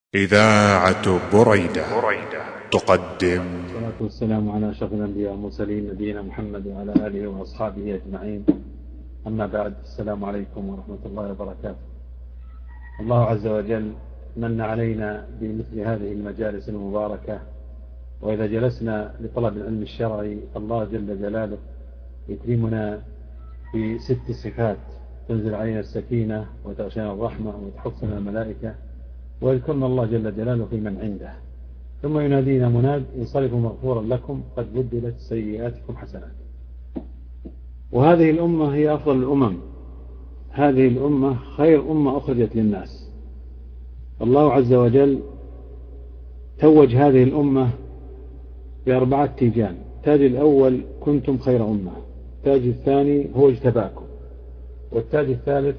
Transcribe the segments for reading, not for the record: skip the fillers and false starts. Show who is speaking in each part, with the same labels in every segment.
Speaker 1: إذاعة بريدة تقدم.
Speaker 2: والصلاة والسلام على أشرف الأنبياء والمرسلين نبينا محمد وعلى آله وأصحابه أجمعين. أما بعد، السلام عليكم ورحمة الله وبركاته. الله عز وجل من علينا بمثل هذه المجالس المباركة، وإذا جلسنا لطلب العلم الشرعي الله جل جلاله يكرمنا ب6 صفات: تنزل علينا السكينة وتغشانا الرحمة وتحفنا الملائكة ويذكرنا الله جل جلاله في من عنده، ثم ينادينا مناد: انصرفوا مغفورا لكم قد بدلت سيئاتكم حسنات. وهذه الأمة هي أفضل الأمم، هذه الأمة خير أمة أخرجت للناس. الله عز وجل توج هذه الأمة ب4 تيجان: التاج الأول كنتم خير أمة، التاج الثاني هو اجتباكم، والتاج الثالث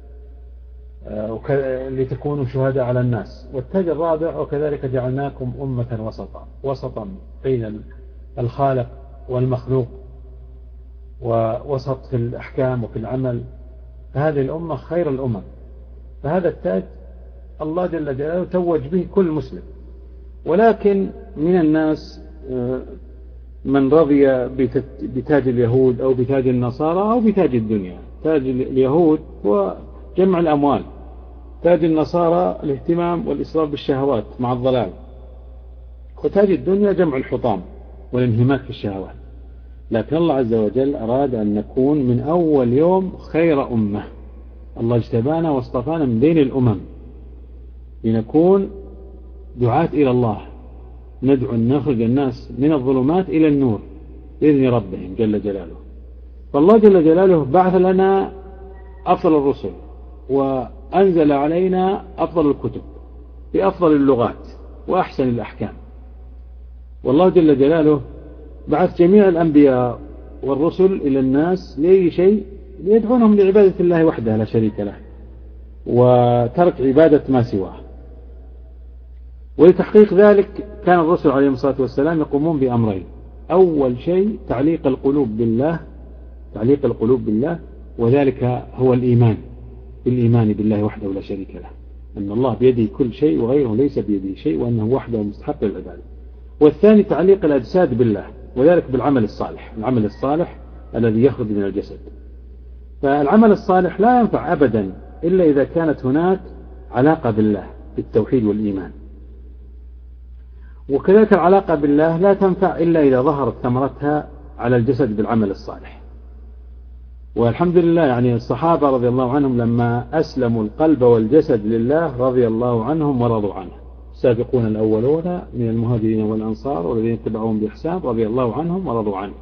Speaker 2: لتكونوا شهداء على الناس، والتاج الرابع وكذلك جعلناكم أمة وسطا بين الخالق والمخلوق، ووسط في الأحكام وفي العمل. فهذه الأمة خير الأمم، فهذا التاج الله جل جلاله توج به كل مسلم. ولكن من الناس من رضي بتاج اليهود أو بتاج النصارى أو بتاج الدنيا. تاج اليهود هو جمع الأموال، تاج النصارى الاهتمام والإسراف بالشهوات مع الضلال، وتاج الدنيا جمع الحطام والانهماك في الشهوات. لكن الله عز وجل أراد أن نكون من أول يوم خير أمة. الله اجتبانا واصطفانا من بين الأمم لنكون دعاة إلى الله، ندعو أن نخرج الناس من الظلمات إلى النور بإذن ربهم جل جلاله. فالله جل جلاله بعث لنا أفضل الرسل، وأنزل علينا أفضل الكتب بأفضل اللغات وأحسن الأحكام. والله جل جلاله بعث جميع الأنبياء والرسل إلى الناس لأي شيء؟ ليدعونهم لعبادة الله وحده لا شريك له، وترك عبادة ما سواه. ولتحقيق ذلك كان الرسل عليهم الصلاة والسلام يقومون بأمرين: أول شيء تعليق القلوب بالله، وذلك هو الإيمان بالله وحده لا شريك له، أن الله بيده كل شيء وغيره ليس بيده شيء، وأنه وحده مستحق للعبادة. والثاني تعليق الأجساد بالله، وذلك بالعمل الصالح، العمل الصالح الذي يخرج من الجسد. فالعمل الصالح لا ينفع أبدا إلا إذا كانت هناك علاقة بالله بالتوحيد والإيمان، وكذلك العلاقة بالله لا تنفع إلا إذا ظهرت ثمرتها على الجسد بالعمل الصالح. والحمد لله، يعني الصحابة رضي الله عنهم لما أسلموا القلب والجسد لله رضي الله عنهم ورضوا عنه، السابقون الأولون من المهاجرين والأنصار والذين اتبعوهم بإحسان رضي الله عنهم ورضوا عنه.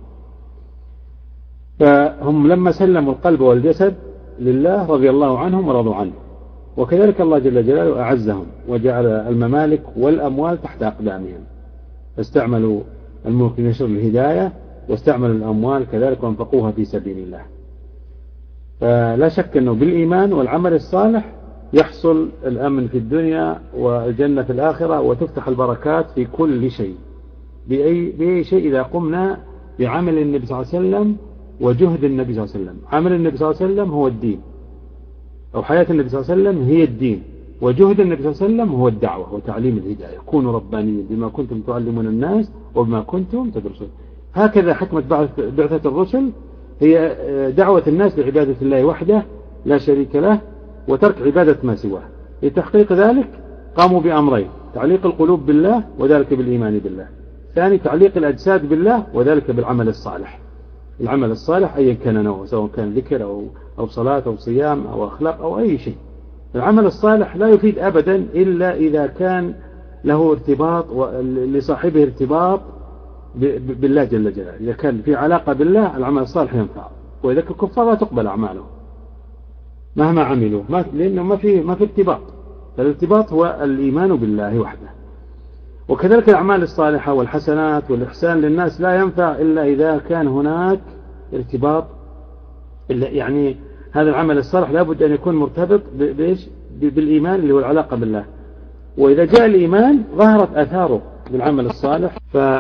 Speaker 2: فهم لما سلموا القلب والجسد لله رضي الله عنهم ورضوا عنه. وكذلك الله جل جلاله أعزهم وجعل الممالك والأموال تحت أقدامهم، فاستعملوا الملك لنشر الهداية، واستعملوا الأموال كذلك وانفقوها في سبيل الله. فلا شك أنه بالإيمان والعمل الصالح يحصل الأمن في الدنيا والجنة في الآخرة، وتفتح البركات في كل شيء بأي شيء إذا قمنا بعمل النبي صلى الله عليه وسلم وجهد النبي صلى الله عليه وسلم. عمل النبي صلى الله عليه وسلم هو الدين، أو حياة النبي صلى الله عليه وسلم هي الدين، وجهد النبي صلى الله عليه وسلم هو الدعوة وتعليم الهداية. كونوا ربانيين بما كنتم تعلمون الناس وبما كنتم تدرسون. هكذا حكمة بعثة الرسل، هي دعوة الناس لعبادة الله وحده لا شريك له، وترك عبادة ما سواه. لتحقيق ذلك قاموا بأمرين: تعليق القلوب بالله، وذلك بالإيمان بالله. ثاني تعليق الأجساد بالله، وذلك بالعمل الصالح. العمل الصالح أيا كان نوعه، سواء كان ذكر أو صلاة أو صيام أو أخلاق أو أي شيء. العمل الصالح لا يفيد أبدا إلا إذا كان له ارتباط لصاحبه ارتباط بالله جل جلاله. إذا كان في علاقة بالله العمل الصالح ينفع، وإذا الكفار لا تقبل أعمالهم مهما عملوا، لأنه ما في ارتباط. فالارتباط هو الإيمان بالله وحده. وكذلك الأعمال الصالحة والحسنات والإحسان للناس لا ينفع إلا إذا كان هناك ارتباط. يعني هذا العمل الصالح لابد أن يكون مرتبط بالإيمان اللي هو العلاقة بالله. وإذا جاء الإيمان ظهرت آثاره بالعمل الصالح.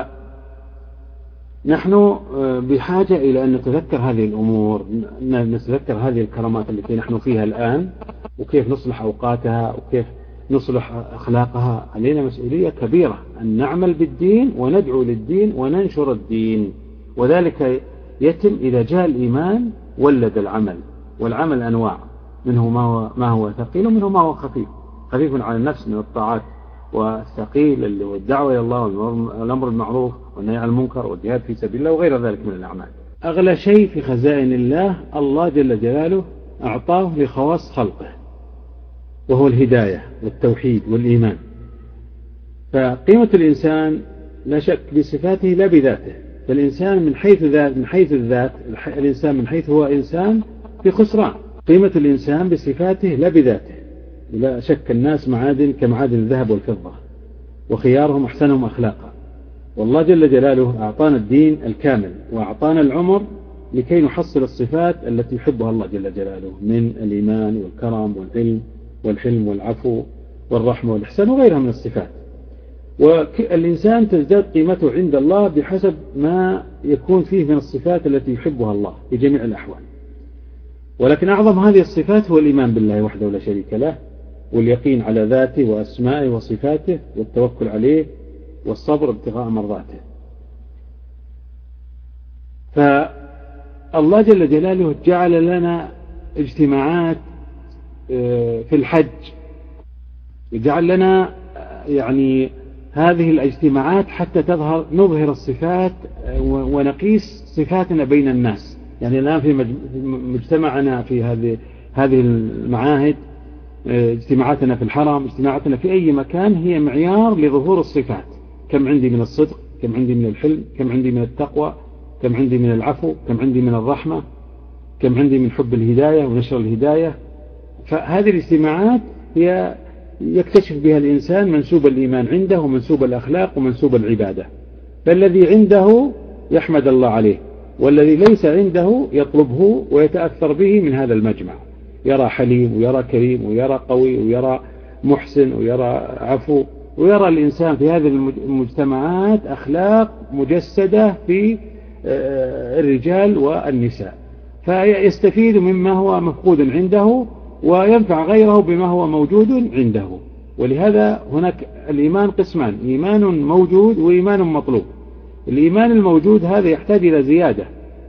Speaker 2: فنحن بحاجة إلى أن نتذكر هذه الأمور، نتذكر هذه الكرامات التي نحن فيها الآن، وكيف نصلح أوقاتها، وكيف نصلح أخلاقها. علينا مسؤولية كبيرة أن نعمل بالدين وندعو للدين وننشر الدين، وذلك يتم إذا جاء الإيمان ولد العمل، والعمل أنواع، منه ما هو ثقيل ومنه ما هو خفيف. خفيف على النفس من الطاعات، والثقيل اللي هو الدعوة إلى الله والأمر بالمعروف والنهي عن المنكر والجهاد في سبيل الله وغير ذلك من الأعمال. أغلى شيء في خزائن الله جل جلاله أعطاه لخواص خلقه، وهو الهداية والتوحيد والإيمان. فقيمة الإنسان لا شك بصفاته لا بذاته، فالإنسان من حيث الذات الإنسان من حيث هو إنسان في خسران. قيمة الإنسان بصفاته لا بذاته. لا شك الناس معادن كمعادن الذهب والفضة، وخيارهم أحسنهم أخلاقا. والله جل جلاله أعطانا الدين الكامل وأعطانا العمر لكي نحصل الصفات التي يحبها الله جل جلاله من الإيمان والكرم والعلم والحلم والعفو والرحمة والإحسان وغيرها من الصفات. والإنسان تزداد قيمته عند الله بحسب ما يكون فيه من الصفات التي يحبها الله في جميع الأحوال. ولكن أعظم هذه الصفات هو الإيمان بالله وحده لا شريك له، واليقين على ذاته وأسمائه وصفاته، والتوكل عليه، والصبر ابتغاء مرضاته. فالله جل جلاله جعل لنا اجتماعات في الحج، جعل لنا يعني هذه الاجتماعات حتى نظهر الصفات ونقيس صفاتنا بين الناس. يعني الآن في مجتمعنا في هذه المعاهد، اجتماعاتنا في الحرم، اجتماعاتنا في أي مكان، هي معيار لظهور الصفات. كم عندي من الصدق، كم عندي من الحلم، كم عندي من التقوى، كم عندي من العفو، كم عندي من الرحمة، كم عندي من حب الهداية ونشر الهداية. فهذه الاجتماعات هي يكتشف بها الإنسان منسوب الإيمان عنده ومنسوب الأخلاق ومنسوب العبادة. فالذي عنده يحمد الله عليه، والذي ليس عنده يطلبه ويتأثر به من هذا المجمع. يرى حليم ويرى كريم ويرى قوي ويرى محسن ويرى عفو، ويرى الإنسان في هذه المجتمعات أخلاق مجسدة في الرجال والنساء، فيستفيد مما هو مفقود عنده وينفع غيره بما هو موجود عنده. ولهذا هناك الإيمان قسمان: إيمان موجود وإيمان مطلوب. الإيمان الموجود هذا يحتاج إلى زيادة،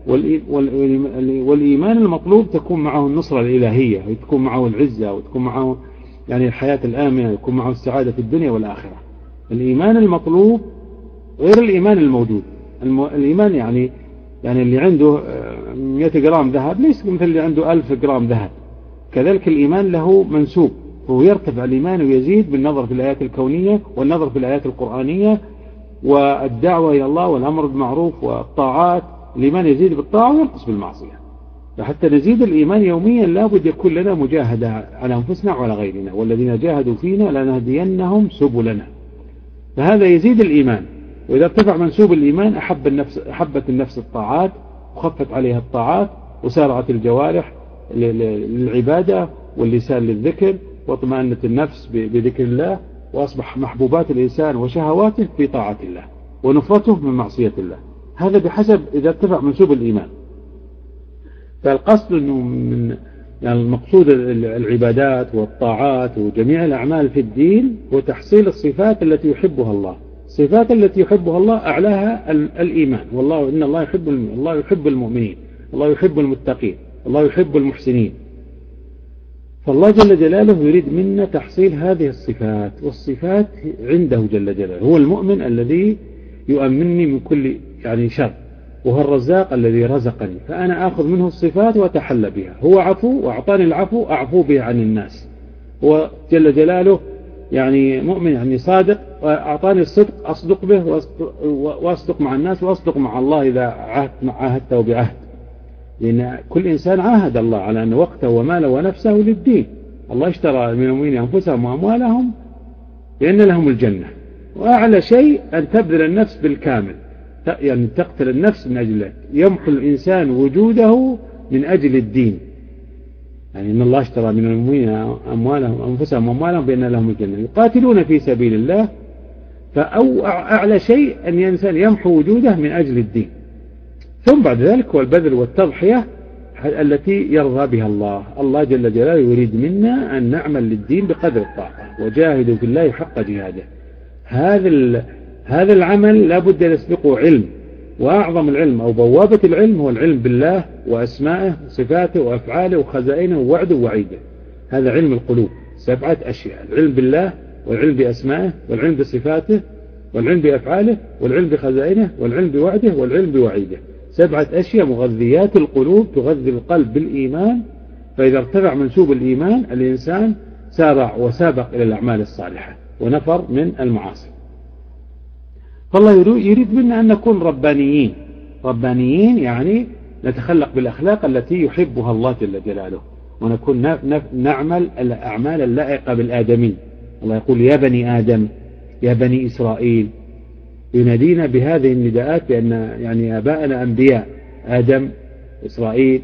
Speaker 2: والإيمان المطلوب تكون معه النصرة الإلهية، وتكون معه العزة، وتكون معه يعني الحياة الآمنة، يكون معه السعادة في الدنيا والآخرة. الإيمان المطلوب غير الإيمان الموجود. الإيمان يعني اللي عنده 100 جرام ذهب ليس مثل اللي عنده 1000 جرام ذهب. كذلك الإيمان له منسوب، هو يرتفع الإيمان ويزيد بالنظر في الآيات الكونية والنظر في الآيات القرآنية والدعوة إلى الله والأمر بالمعروف والطاعات. الإيمان يزيد بالطاعة وينقص بالمعصية. فحتى نزيد الإيمان يوميا لابد يكون لنا مجاهدة على أنفسنا وعلى غيرنا، والذين جاهدوا فينا لنهدينهم سبلنا. فهذا يزيد الإيمان. وإذا ارتفع منسوب الإيمان أحبت النفس الطاعات وخفت عليها الطاعات، وسارعت الجوارح للعبادة واللسان للذكر، واطمأنت النفس بذكر الله، وأصبح محبوبات الإنسان وشهواته في طاعة الله ونفرته من معصية الله. هذا بحسب إذا ارتفع منسوب الإيمان. فالقصد أنه من يعني المقصود العبادات والطاعات وجميع الأعمال في الدين هو تحصيل الصفات التي يحبها الله. الصفات التي يحبها الله أعلاها الإيمان. والله إن الله يحب المؤمنين، الله يحب المتقين، الله يحب المحسنين. فالله جل جلاله يريد منا تحصيل هذه الصفات، والصفات عنده جل جلاله. هو المؤمن الذي يؤمنني من كل يعني شر، وهو الرزاق الذي رزقني، فأنا أخذ منه الصفات وأتحلى بها. هو عفو وأعطاني العفو أعفو به عن الناس. هو جل جلاله يعني مؤمن يعني صادق، وأعطاني الصدق أصدق به وأصدق مع الناس وأصدق مع الله إذا عاهدته بعهد. لأن كل إنسان عاهد الله على أن وقته وماله ونفسه للدين. الله اشترى من المؤمنين أنفسهم وأموالهم لأن لهم الجنة. وأعلى شيء أن تبذل النفس بالكامل، يعني تقتل النفس من أجله. يمحو الإنسان وجوده من أجل الدين. يعني إن الله اشترى من المؤمنين أنفسهم وأموالهم بأن لهم الجنة يقاتلون في سبيل الله. فأعلى شيء أن الإنسان يمحو وجوده من أجل الدين. ثم بعد ذلك هو البذل والتضحية التي يرضى بها الله. الله جل جلاله يريد منا أن نعمل للدين بقدر الطاقة، وجاهدوا في الله حق جهاده. هذا العمل لا بد يسبقه علم، وأعظم العلم أو بوابة العلم هو العلم بالله وأسمائه وصفاته وأفعاله وخزائنه ووعده ووعيده. هذا علم القلوب، 7 أشياء: العلم بالله، والعلم بأسمائه، والعلم بصفاته، والعلم بأفعاله، والعلم بخزائنه، والعلم بوعده، والعلم بوعيده. 7 أشياء مغذيات القلوب، تغذي القلب بالإيمان. فإذا ارتفع منسوب الإيمان الإنسان سارع وسابق إلى الأعمال الصالحة ونفر من المعاصي. فالله يريد منا أن نكون ربانيين، يعني نتخلق بالأخلاق التي يحبها الله جل جلاله، ونكون نعمل الأعمال اللائقة بالآدمي. الله يقول: يا بني آدم، يا بني إسرائيل، ينادينا بهذه النداءات بأن يعني آباءنا أنبياء، آدم، إسرائيل،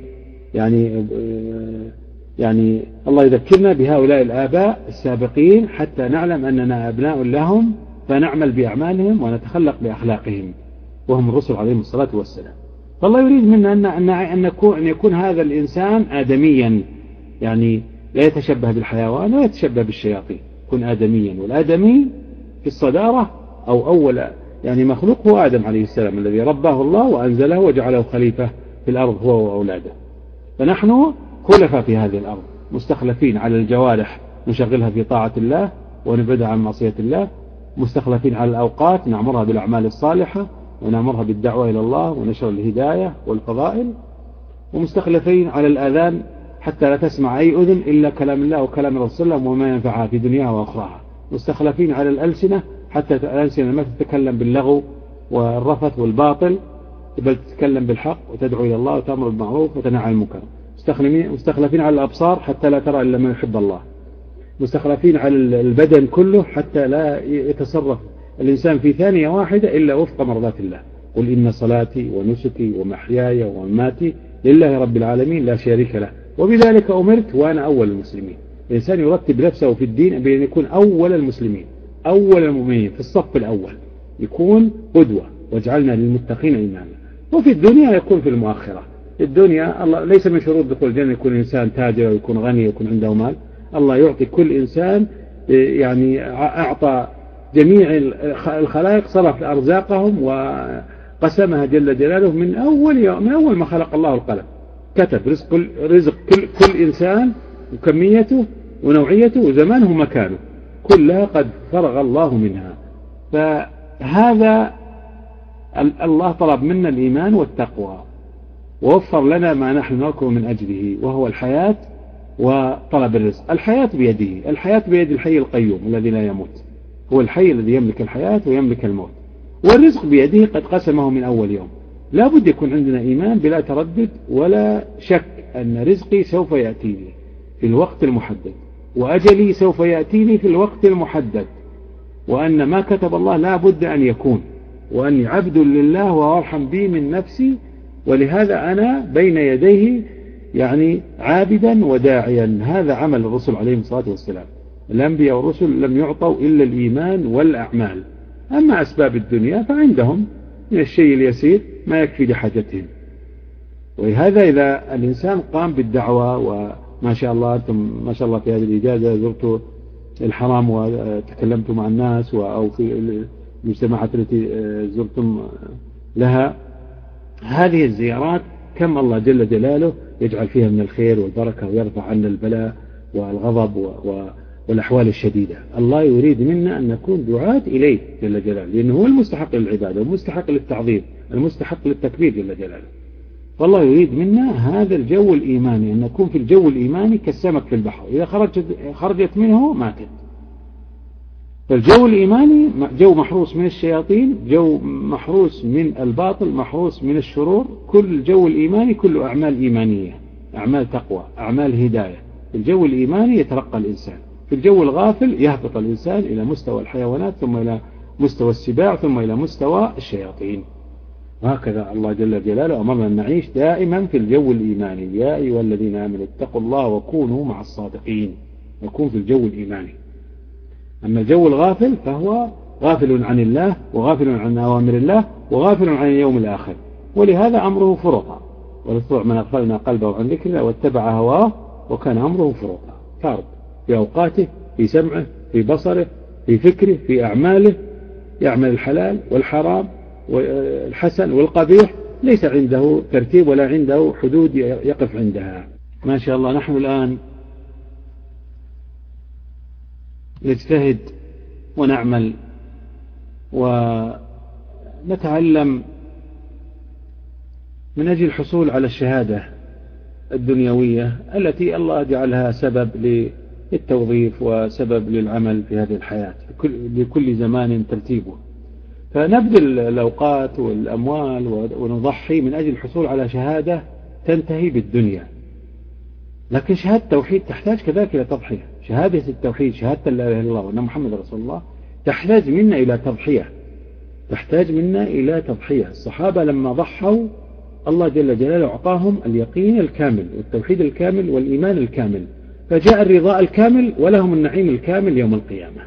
Speaker 2: يعني الله يذكرنا بهؤلاء الآباء السابقين حتى نعلم أننا أبناء لهم، فنعمل بأعمالهم ونتخلق بأخلاقهم، وهم الرسل عليهم الصلاة والسلام. فالله يريد منا أن يكون هذا الإنسان آدميا، يعني لا يتشبه بالحيوان ولا يتشبه بالشياطين، يكون آدميا. والآدمي في الصدارة أو أول يعني مخلوق هو آدم عليه السلام، الذي رباه الله وأنزله وجعله خليفة في الأرض هو وأولاده. فنحن خلفاء في هذه الأرض، مستخلفين على الجوارح نشغلها في طاعة الله ونبعدها عن معصية الله، مستخلفين على الأوقات نعمرها بالأعمال الصالحة ونعمرها بالدعوة إلى الله ونشر الهداية والفضائل، ومستخلفين على الآذان حتى لا تسمع أي أذن إلا كلام الله وكلام رسول الله وما ينفعها في دنياها وأخراها، مستخلفين على الألسنة حتى الألسنة ما تتكلم باللغو والرفث والباطل، بل تتكلم بالحق وتدعو إلى الله وتأمر بالمعروف وتنهى عن المنكر. مستخلفين على الأبصار حتى لا ترى إلا ما يحب الله. مستخلفين على البدن كله حتى لا يتصرف الإنسان في ثانية واحدة إلا وفق مرضات الله. قل إن صلاتي ونسكي ومحياي ومماتي لله رب العالمين لا شريك له وبذلك أمرت وأنا أول المسلمين. الإنسان يرتب نفسه في الدين بأن يكون أول المسلمين، أول المؤمنين، في الصف الأول، يكون قدوة، واجعلنا للمتقين إماما. وفي الدنيا يكون في المؤخرة. الدنيا الله ليس من شروط دخول الجنة يكون إنسان تاجر ويكون غني ويكون عنده مال. الله يعطي كل إنسان، يعني أعطى جميع الخلائق، صرف أرزاقهم وقسمها جل جلاله من أول ما خلق الله القلم، كتب رزق كل إنسان وكميته ونوعيته وزمانه ومكانه، كلها قد فرغ الله منها. فهذا الله طلب منا الإيمان والتقوى، ووفر لنا ما نحن نركض من أجله، وهو الحياة وطلب الرزق. الحياة بيده، الحياة بيد الحي القيوم الذي لا يموت، هو الحي الذي يملك الحياة ويملك الموت. والرزق بيده قد قسمه من أول يوم. لا بد يكون عندنا إيمان بلا تردد ولا شك أن رزقي سوف يأتيني في الوقت المحدد، وأجلي سوف يأتيني في الوقت المحدد، وأن ما كتب الله لا بد أن يكون، وأني عبد لله وأرحم بي من نفسي، ولهذا أنا بين يديه يعني عابدا وداعيا. هذا عمل الرسل عليهم الصلاة والسلام. الأنبياء والرسل لم يعطوا إلا الإيمان والأعمال، أما أسباب الدنيا فعندهم من الشيء اليسير ما يكفي لحاجتهم. ولهذا إذا الإنسان قام بالدعوة، وما شاء الله أنتم ما شاء الله في هذه الإجازة زرتوا الحرم وتكلمت مع الناس، أو في المجتمعات التي زرتم لها، هذه الزيارات كم الله جل جلاله يجعل فيها من الخير والبركة ويرفع عنا البلاء والغضب والأحوال الشديدة. الله يريد منا أن نكون دعاة إليه جل جلاله، لأنه هو المستحق للعبادة والمستحق للتعظيم المستحق للتكبير جل جلاله. فالله يريد منا هذا الجو الإيماني، أن نكون في الجو الإيماني كالسمك في البحر، إذا خرجت منه ماتت. فالجو الإيماني جو محروس من الشياطين، جو محروس من الباطل، محروس من الشرور. كل الجو الإيماني كله أعمال إيمانية، أعمال تقوى، أعمال هداية. في الجو الإيماني يترقى الإنسان، في الجو الغافل يهبط الإنسان إلى مستوى الحيوانات، ثم إلى مستوى السباع، ثم إلى مستوى الشياطين. وهكذا الله جل جلاله أمرنا أن نعيش دائما في الجو الإيماني. يا أيها الذين آمنوا اتقوا الله وكونوا مع الصادقين، نكون في الجو الإيماني. أما الجو الغافل فهو غافل عن الله، وغافل عن أوامر الله، وغافل عن اليوم الآخر، ولهذا أمره فرطا. ولتطع من أغفلنا قلبه عن ذكرنا واتبع هواه وكان أمره فرطا. فارط في أوقاته، في سمعه، في بصره، في فكره، في أعماله، يعمل الحلال والحرام والحسن والقبيح، ليس عنده ترتيب ولا عنده حدود يقف عندها. ما شاء الله نحن الآن نجتهد ونعمل ونتعلم من أجل الحصول على الشهادة الدنيوية التي الله جعلها سبب للتوظيف وسبب للعمل في هذه الحياة لكل زمان ترتيبه. فنبذل الأوقات والأموال ونضحي من أجل الحصول على شهادة تنتهي بالدنيا. لكن شهادة التوحيد تحتاج كذلك إلى تضحية. شهادة التوحيد، شهادة لا إله إلا الله وأن محمد رسول الله، تحتاج منا إلى تضحية، تحتاج منا إلى تضحية. الصحابة لما ضحوا الله جل جلاله أعطاهم اليقين الكامل والتوحيد الكامل والإيمان الكامل، فجاء الرضاء الكامل ولهم النعيم الكامل يوم القيامة.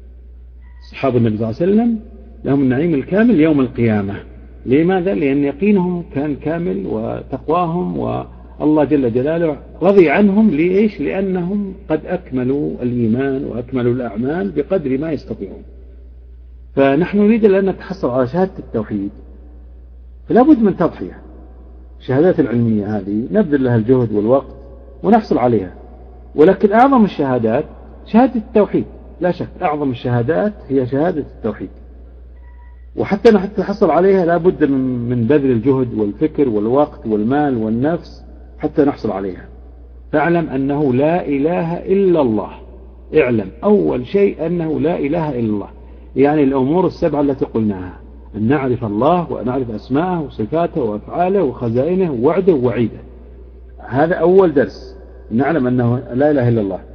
Speaker 2: صحابة النبي صلى الله عليه وسلم لهم النعيم الكامل يوم القيامة. لماذا؟ لأن يقينهم كان كامل وتقواهم، والله جل جلاله رضي عنهم. لإيش؟ لأنهم قد أكملوا الإيمان وأكملوا الأعمال بقدر ما يستطيعون. فنحن نريد أن نتحصل على شهادة التوحيد، فلا بد من تضحية. الشهادات العلمية هذه نبذل لها الجهد والوقت ونحصل عليها، ولكن أعظم الشهادات شهادة التوحيد، لا شك أعظم الشهادات هي شهادة التوحيد. وحتى نحصل عليها لا بد من بذل الجهد والفكر والوقت والمال والنفس حتى نحصل عليها. فاعلم أنه لا إله إلا الله. اعلم أول شيء أنه لا إله إلا الله، يعني الأمور السبعة التي قلناها، أن نعرف الله ونعرف أسماءه وصفاته وأفعاله وخزائنه ووعده ووعيده. هذا أول درس، نعلم أنه لا إله إلا الله.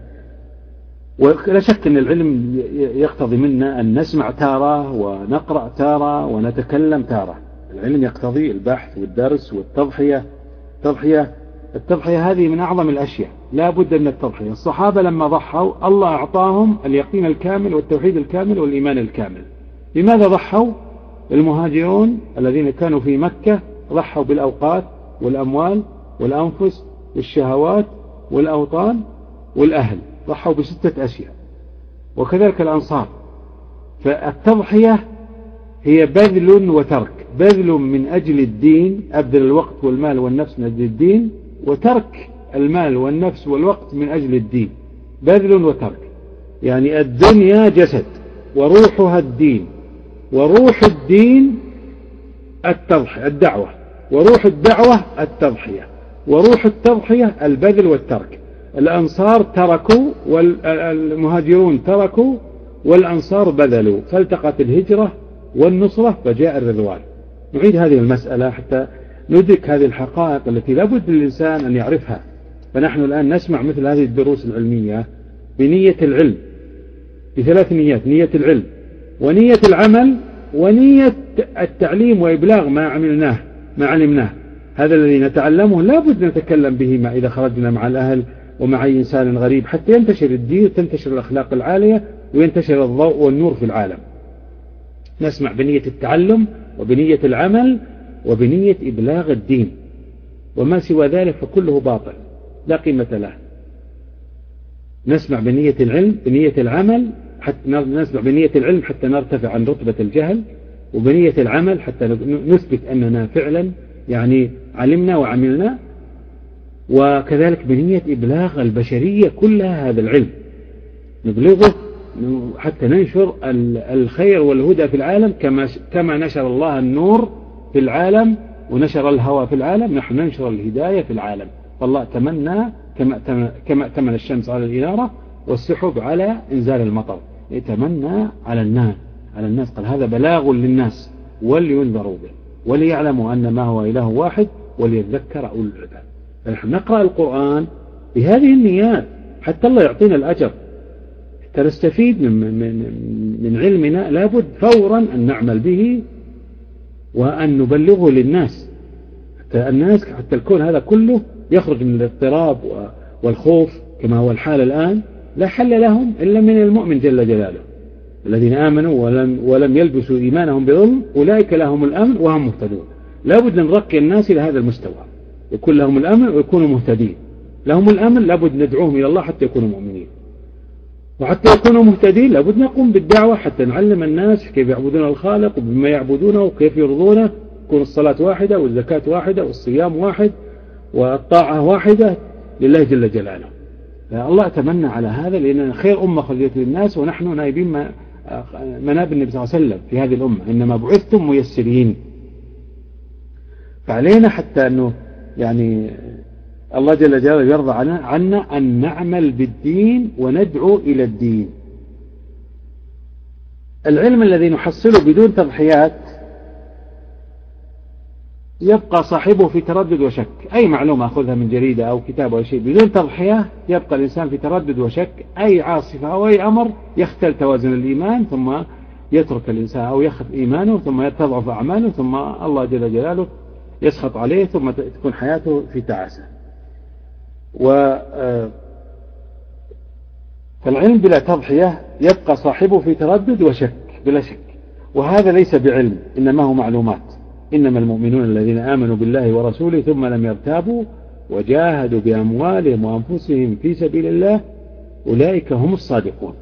Speaker 2: ولا شك أن العلم يقتضي منا أن نسمع تارة ونقرأ تارة ونتكلم تارة. العلم يقتضي البحث والدرس والتضحية. التضحية هذه من أعظم الأشياء، لا بد من التضحية. الصحابة لما ضحوا الله أعطاهم اليقين الكامل والتوحيد الكامل والإيمان الكامل. لماذا ضحوا؟ المهاجرون الذين كانوا في مكة ضحوا بالأوقات والأموال والأنفس والشهوات والأوطان والأهل، ضحوا بستة أشياء. وكذلك الأنصار. فالتضحية هي بذل وترك، بذل من أجل الدين، أبذل الوقت والمال والنفس من أجل الدين، وترك المال والنفس والوقت من أجل الدين. بذل وترك، يعني الدنيا جسد وروحها الدين، وروح الدين التضحية الدعوة، وروح الدعوة التضحية، وروح التضحية البذل والترك. الأنصار تركوا والمهاجرون تركوا والأنصار بذلوا، فالتقت الهجرة والنصرة فجاء الرضوان. نعيد هذه المسألة حتى ندرك هذه الحقائق التي لا بد للإنسان أن يعرفها. فنحن الآن نسمع مثل هذه الدروس العلمية بنية العلم، بثلاث نيات: نية العلم ونية العمل ونية التعليم وإبلاغ ما علمناه. هذا الذي نتعلمه لا بد نتكلم به إذا خرجنا مع الأهل ومع أي إنسان غريب، حتى ينتشر الدين وتنتشر الأخلاق العالية وينتشر الضوء والنور في العالم. نسمع بنية التعلم وبنية العمل وبنية إبلاغ الدين، وما سوى ذلك فكله باطل لا قيمة له. نسمع بنية العلم، بنية العمل، نسمع بنية العلم حتى نرتفع عن رتبة الجهل، وبنية العمل حتى نثبت أننا فعلا يعني علمنا وعملنا، وكذلك بنية إبلاغ البشرية كلها هذا العلم، نبلغه حتى ننشر الخير والهدى في العالم كما نشر الله النور في العالم ونشر الهوى في العالم، نحن ننشر الهداية في العالم. والله تمنى كما تمنى الشمس على الإنارة والسحب على إنزال المطر، يتمنى على الناس. قال هذا بلاغ للناس ولينذروا به وليعلموا أن ما هو إله واحد وليذكر أولو الألباب. فنحن نقرأ القرآن بهذه النيات حتى الله يعطينا الأجر، حتى نستفيد من علمنا. لابد فورا أن نعمل به وأن نبلغه للناس، حتى الكون هذا كله يخرج من الاضطراب والخوف كما هو الحال الآن. لا حل لهم إلا من المؤمن جل جلاله. الذين آمنوا ولم يلبسوا إيمانهم بظلم أولئك لهم الأمن وهم مهتدون. لا بد أن نرقي الناس إلى هذا المستوى، يكون لهم الأمن ويكونوا مهتدين. لهم الأمن لابد ندعوهم إلى الله حتى يكونوا مؤمنين، وحتى يكونوا مهتدين لابد نقوم بالدعوة حتى نعلم الناس كيف يعبدون الخالق وبما يعبدونه وكيف يرضونه. تكون الصلاة واحدة والزكاة واحدة والصيام واحد والطاعة واحدة لله جل جلاله. الله تمنى على هذا لأننا خير أمة خرجت للناس، ونحن نائبين مناب النبي صلى الله عليه وسلم في هذه الأمة، إنما بعثتم ميسرين. فعلينا حتى أنه يعني الله جل جلاله يرضى عنا أن نعمل بالدين وندعو إلى الدين. العلم الذي نحصله بدون تضحيات يبقى صاحبه في تردد وشك. أي معلومة أخذها من جريدة أو كتاب أو شيء بدون تضحية يبقى الإنسان في تردد وشك. أي عاصفة أو أي أمر يختل توازن الإيمان، ثم يترك الإنسان أو يخف إيمانه، ثم تضعف أعماله، ثم الله جل جلاله يسخط عليه، ثم تكون حياته في تعاسة. فالعلم بلا تضحية يبقى صاحبه في تردد وشك بلا شك، وهذا ليس بعلم إنما هو معلومات. إنما المؤمنون الذين آمنوا بالله ورسوله ثم لم يرتابوا وجاهدوا بأموالهم وأنفسهم في سبيل الله أولئك هم الصادقون.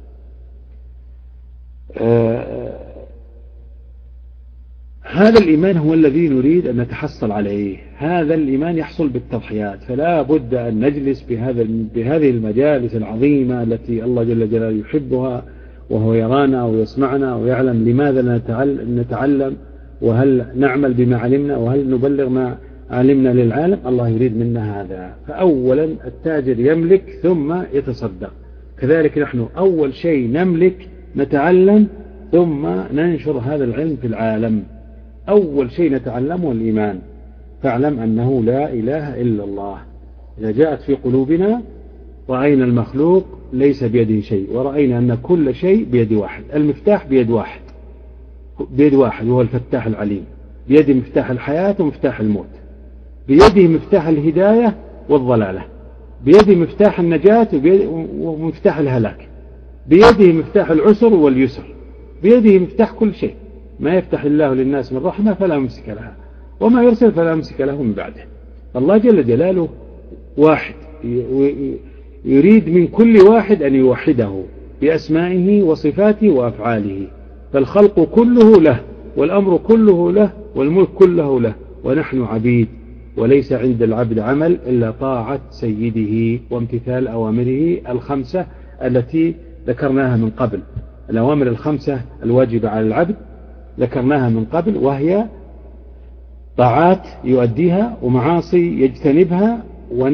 Speaker 2: هذا الإيمان هو الذي نريد أن نتحصل عليه. هذا الإيمان يحصل بالتضحيات، فلا بد أن نجلس بهذه المجالس العظيمة التي الله جل جلاله يحبها، وهو يرانا ويسمعنا ويعلم لماذا نتعلم، وهل نعمل بما علمنا، وهل نبلغ ما علمنا للعالم. الله يريد منا هذا. فأولا التاجر يملك ثم يتصدق، كذلك نحن أول شيء نملك نتعلم ثم ننشر هذا العلم في العالم. أول شيء نتعلمه الإيمان، فاعلم أنه لا إله إلا الله. إذا جاءت في قلوبنا رأينا المخلوق ليس بيده شيء، ورأينا أن كل شيء بيد واحد. المفتاح بيد واحد، بيد واحد وهو الفتاح العليم. بيده مفتاح الحياة ومفتاح الموت، بيده مفتاح الهداية والضلالة، بيده مفتاح النجاة ومفتاح الهلاك، بيده مفتاح العسر واليسر، بيده مفتاح كل شيء. ما يفتح الله للناس من رحمة فلا ممسك لها، وما يرسل فلا ممسك له من بعده. الله جل جلاله واحد، يريد من كل واحد أن يوحده بأسمائه وصفاته وأفعاله. فالخلق كله له، والأمر كله له، والملك كله له، ونحن عبيد، وليس عند العبد عمل إلا طاعة سيده وامتثال أوامره الخمسة التي ذكرناها من قبل. الأوامر الخمسة الواجبة على العبد ذكرناها من قبل، وهي طاعات يؤديها ومعاصي يجتنبها،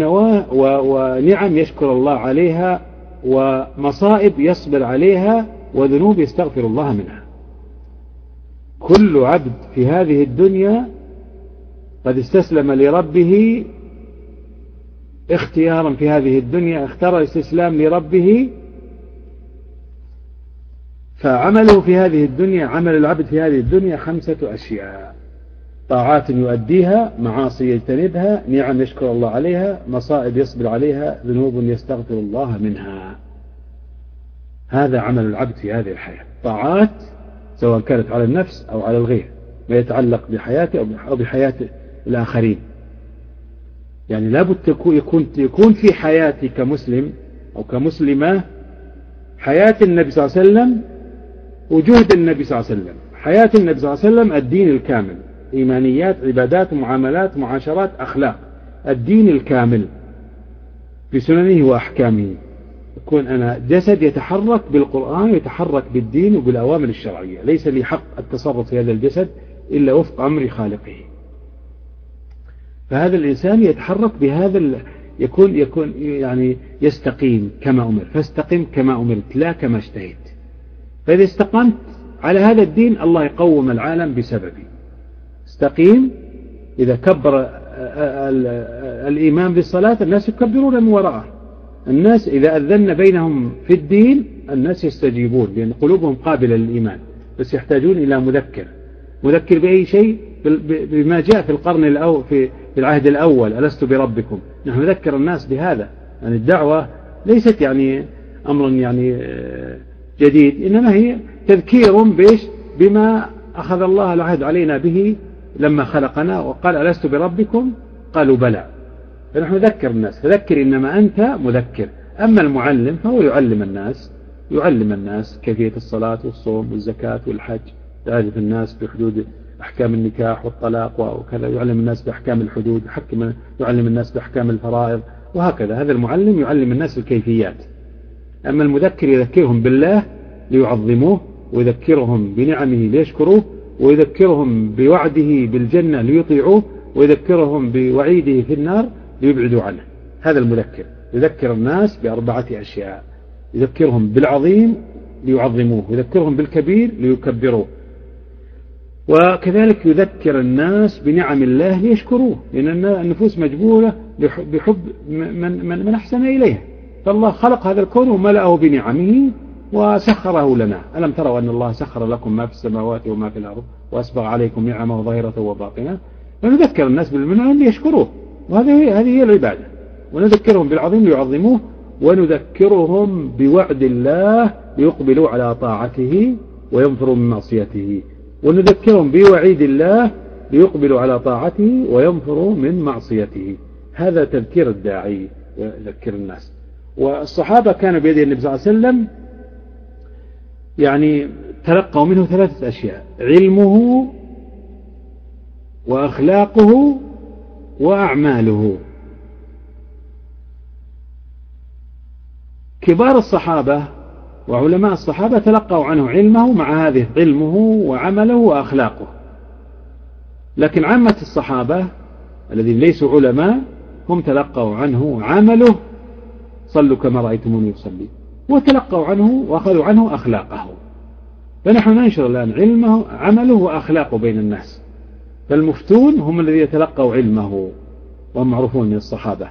Speaker 2: ونعم يشكر الله عليها، ومصائب يصبر عليها، وذنوب يستغفر الله منها. كل عبد في هذه الدنيا قد استسلم لربه اختيارا في هذه الدنيا، اختار الاستسلام لربه. فعمله في هذه الدنيا، عمل العبد في هذه الدنيا 5 أشياء: طاعات يؤديها، معاصي يجتنبها، نعم يشكر الله عليها، مصائب يصبر عليها، ذنوب يستغفر الله منها. هذا عمل العبد في هذه الحياة. طاعات سواء كانت على النفس أو على الغير، ما يتعلق بحياته أو بحياة الآخرين. يعني لابد يكون في حياتي كمسلم أو كمسلمة حياة النبي صلى الله عليه وسلم وجهد النبي صلى الله عليه وسلم. حياة النبي صلى الله عليه وسلم الدين الكامل، إيمانيات، عبادات، معاملات، معاشرات، أخلاق، الدين الكامل بسننه وأحكامه. يكون أنا جسد يتحرك بالقرآن، يتحرك بالدين وبالأوامر الشرعية، ليس لي حق التصرف في هذا الجسد إلا وفق أمر خالقه. فهذا الإنسان يتحرك بهذا يكون يعني يستقيم كما أمر، فاستقم كما أمرت لا كما اشتهيت. فإذا استقمت على هذا الدين الله يقوم العالم بسببه. استقيم. إذا كبر الإمام بالصلاة الناس يكبرون من وراءه. الناس إذا أذن بينهم في الدين الناس يستجيبون، لأن قلوبهم قابلة للإيمان، بس يحتاجون إلى مذكر بأي شيء، بما جاء في القرن في العهد الأول: ألست بربكم. نحن نذكر الناس بهذا. يعني الدعوة ليست يعني أمر يعني جديد، إنما هي تذكير بما أخذ الله العهد علينا به لما خلقنا وقال: ألست بربكم؟ قالوا بلى. فنحن نذكر الناس، فذكر إنما أنت مذكر. أما المعلم فهو يعلم الناس كيفية الصلاة والصوم والزكاة والحج، يعرف الناس بحدود أحكام النكاح والطلاق وكذا، يعلم الناس بأحكام الحدود، يعلم الناس بأحكام الفرائض وهكذا. هذا المعلم يعلم الناس الكيفيات. أما المذكر يذكرهم بالله ليعظموه، ويذكرهم بنعمه ليشكروه، ويذكرهم بوعده بالجنة ليطيعوه، ويذكرهم بوعيده في النار ليبعدوا عنه. هذا المذكر يذكر الناس بأربعة أشياء: يذكرهم بالعظيم ليعظموه، يذكرهم بالكبير ليكبروه، وكذلك يذكر الناس بنعم الله ليشكروه، لأن النفوس مجبولة بحب من أحسن إليها. فالله خلق هذا الكون وملأه بنعمه وسخره لنا. ألم تروا أن الله سخر لكم ما في السماوات وما في الأرض وأسبغ عليكم نعمه ظاهرة وباطنة. ونذكر الناس بالمنعم ليشكروه، وهذه هي العبادة. ونذكرهم بالعظيم ليعظموه، ونذكرهم بوعد الله ليقبلوا على طاعته وينفروا من معصيته، ونذكرهم بوعيد الله ليقبلوا على طاعته وينفروا من معصيته. هذا تذكير الداعي ويذكر الناس. والصحابة كانوا بيد النبي صلى الله عليه وسلم يعني تلقوا منه ثلاثة أشياء: علمه وأخلاقه وأعماله. كبار الصحابة وعلماء الصحابة تلقوا عنه علمه، مع هذه علمه وعمله وأخلاقه. لكن عامة الصحابة الذين ليسوا علماء هم تلقوا عنه عمله، صلوا كما رأيتموني يصلي، وتلقوا عنه وأخذوا عنه أخلاقه. فنحن ننشر الآن علمه عمله وأخلاقه بين الناس. فالمفتون هم الذين يتلقوا علمه وهم معروفون من الصحابة.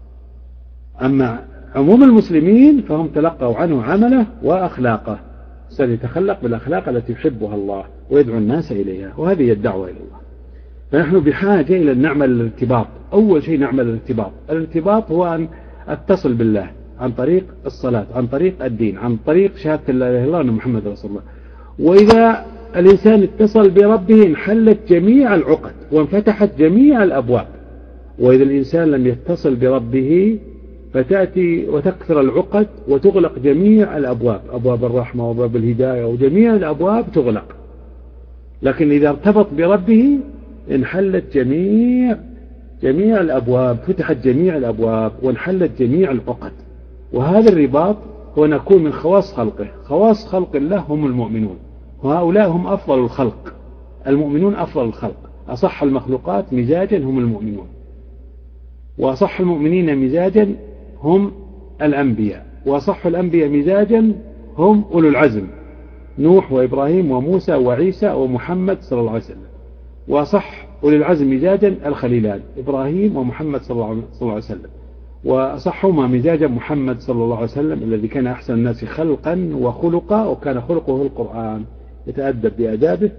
Speaker 2: أما عموم المسلمين فهم تلقوا عنه عمله وأخلاقه، سيتخلق بالأخلاق التي يحبها الله ويدعو الناس إليها، وهذه هي الدعوة إلى الله. فنحن بحاجة إلى أن نعمل الارتباط. أول شيء نعمل الارتباط هو أن أتصل بالله عن طريق الصلاة، عن طريق الدين، عن طريق شهادة لا إله إلا الله وأن محمد رسول الله. وإذا الإنسان اتصل بربه انحلت جميع العقد وانفتحت جميع الأبواب. وإذا الإنسان لم يتصل بربه فتأتي وتكثر العقد وتغلق جميع الأبواب، أبواب الرحمة وأبواب الهداية وجميع الأبواب تغلق. لكن إذا ارتبط بربه انحلت جميع الأبواب، فتحت جميع الأبواب وانحلت جميع العقد. وهذا الرباط هو نكون من خواص خلقه. خواص خلق الله هم المؤمنون، وهؤلاء هم أفضل الخلق. المؤمنون أفضل الخلق. أصح المخلوقات مزاجا هم المؤمنون، وأصح المؤمنين مزاجا هم الأنبياء، وأصح الأنبياء مزاجا هم أولو العزم: نوح وإبراهيم وموسى وعيسى ومحمد صلى الله عليه وسلم. وأصح أولي العزم مزاجا الخليلان: إبراهيم ومحمد صلى الله عليه وسلم. وأصحهما مزاجا محمد صلى الله عليه وسلم الذي كان أحسن الناس خلقا وخلقا، وكان خلقه القرآن، يتأدب بآدابه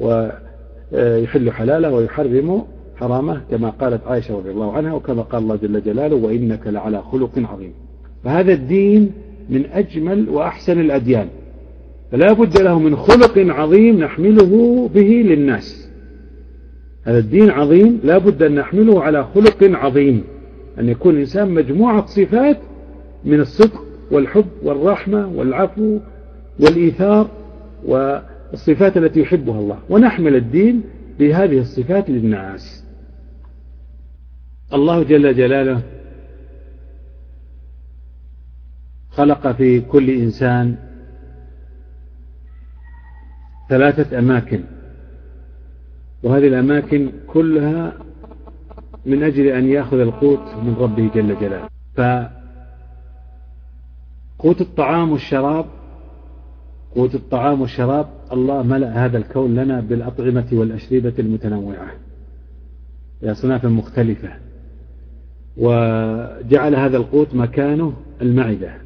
Speaker 2: ويحل حلاله ويحرم حرامه، كما قالت عائشة رضي الله عنها، وكما قال الله جل جلاله: وإنك لعلى خلق عظيم. فهذا الدين من أجمل وأحسن الأديان، فلا بد له من خلق عظيم نحمله به للناس. هذا الدين عظيم، لا بد أن نحمله على خلق عظيم، أن يكون الإنسان مجموعة صفات من الصدق والحب والرحمة والعفو والإيثار والصفات التي يحبها الله، ونحمل الدين بهذه الصفات للناس. الله جل جلاله خلق في كل إنسان 3 أماكن، وهذه الأماكن كلها من أجل أن يأخذ القوت من ربه جل جلاله. فقوت الطعام والشراب الله ملأ هذا الكون لنا بالأطعمة والأشربة المتنوعة بأصناف مختلفة، وجعل هذا القوت مكانه المعدة.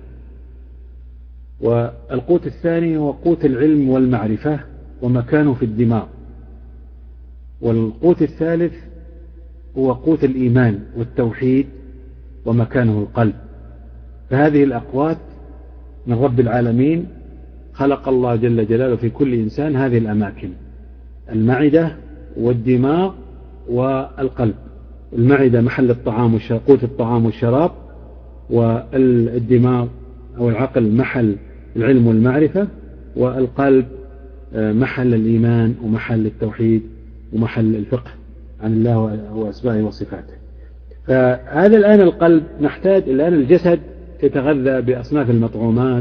Speaker 2: والقوت الثاني هو قوت العلم والمعرفة ومكانه في الدماغ. والقوت الثالث هو قوت الإيمان والتوحيد ومكانه القلب. فهذه الأقوات من رب العالمين خلق الله جل جلاله في كل إنسان هذه الأماكن: المعدة والدماغ والقلب. المعدة محل الطعام قوت الطعام والشراب، والدماغ أو العقل محل العلم والمعرفة، والقلب محل الإيمان ومحل التوحيد ومحل الفقه عن الله وأسمائه وصفاته. فهذا الآن القلب نحتاج الآن الجسد يتغذى بأصناف المطعومات،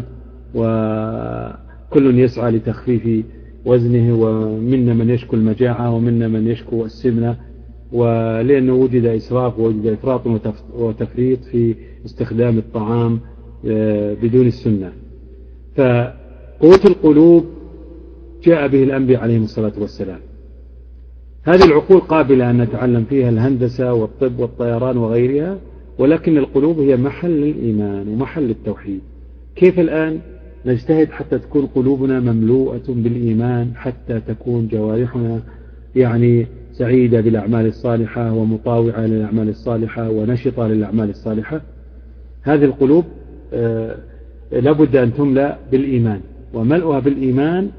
Speaker 2: وكل يسعى لتخفيف وزنه، ومنا من يشكو المجاعة ومنا من يشكو السمنة، ولأنه وجد إسراف ووجد إفراط وتفريط في استخدام الطعام بدون السنة. فقوت القلوب جاء به الأنبياء عليهم الصلاة والسلام. هذه العقول قابلة أن نتعلم فيها الهندسة والطب والطيران وغيرها، ولكن القلوب هي محل الإيمان ومحل التوحيد. كيف الآن نجتهد حتى تكون قلوبنا مملوءة بالإيمان، حتى تكون جوارحنا يعني سعيدة بالأعمال الصالحة ومطاوعة للأعمال الصالحة ونشطة للأعمال الصالحة؟ هذه القلوب لابد أن تملأ بالإيمان، وملؤها بالإيمان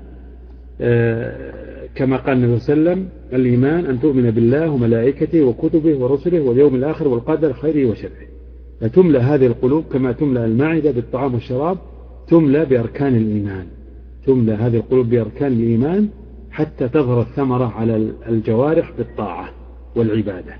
Speaker 2: كما قال النبي صلى الله عليه وسلم: الإيمان أن تؤمن بالله وملائكته وكتبه ورسله واليوم الآخر والقدر خيره وشره. فتملأ هذه القلوب كما تملأ المعدة بالطعام والشراب، تملأ بأركان الإيمان. تملأ هذه القلوب بأركان الإيمان حتى تظهر الثمرة على الجوارح بالطاعة والعبادة.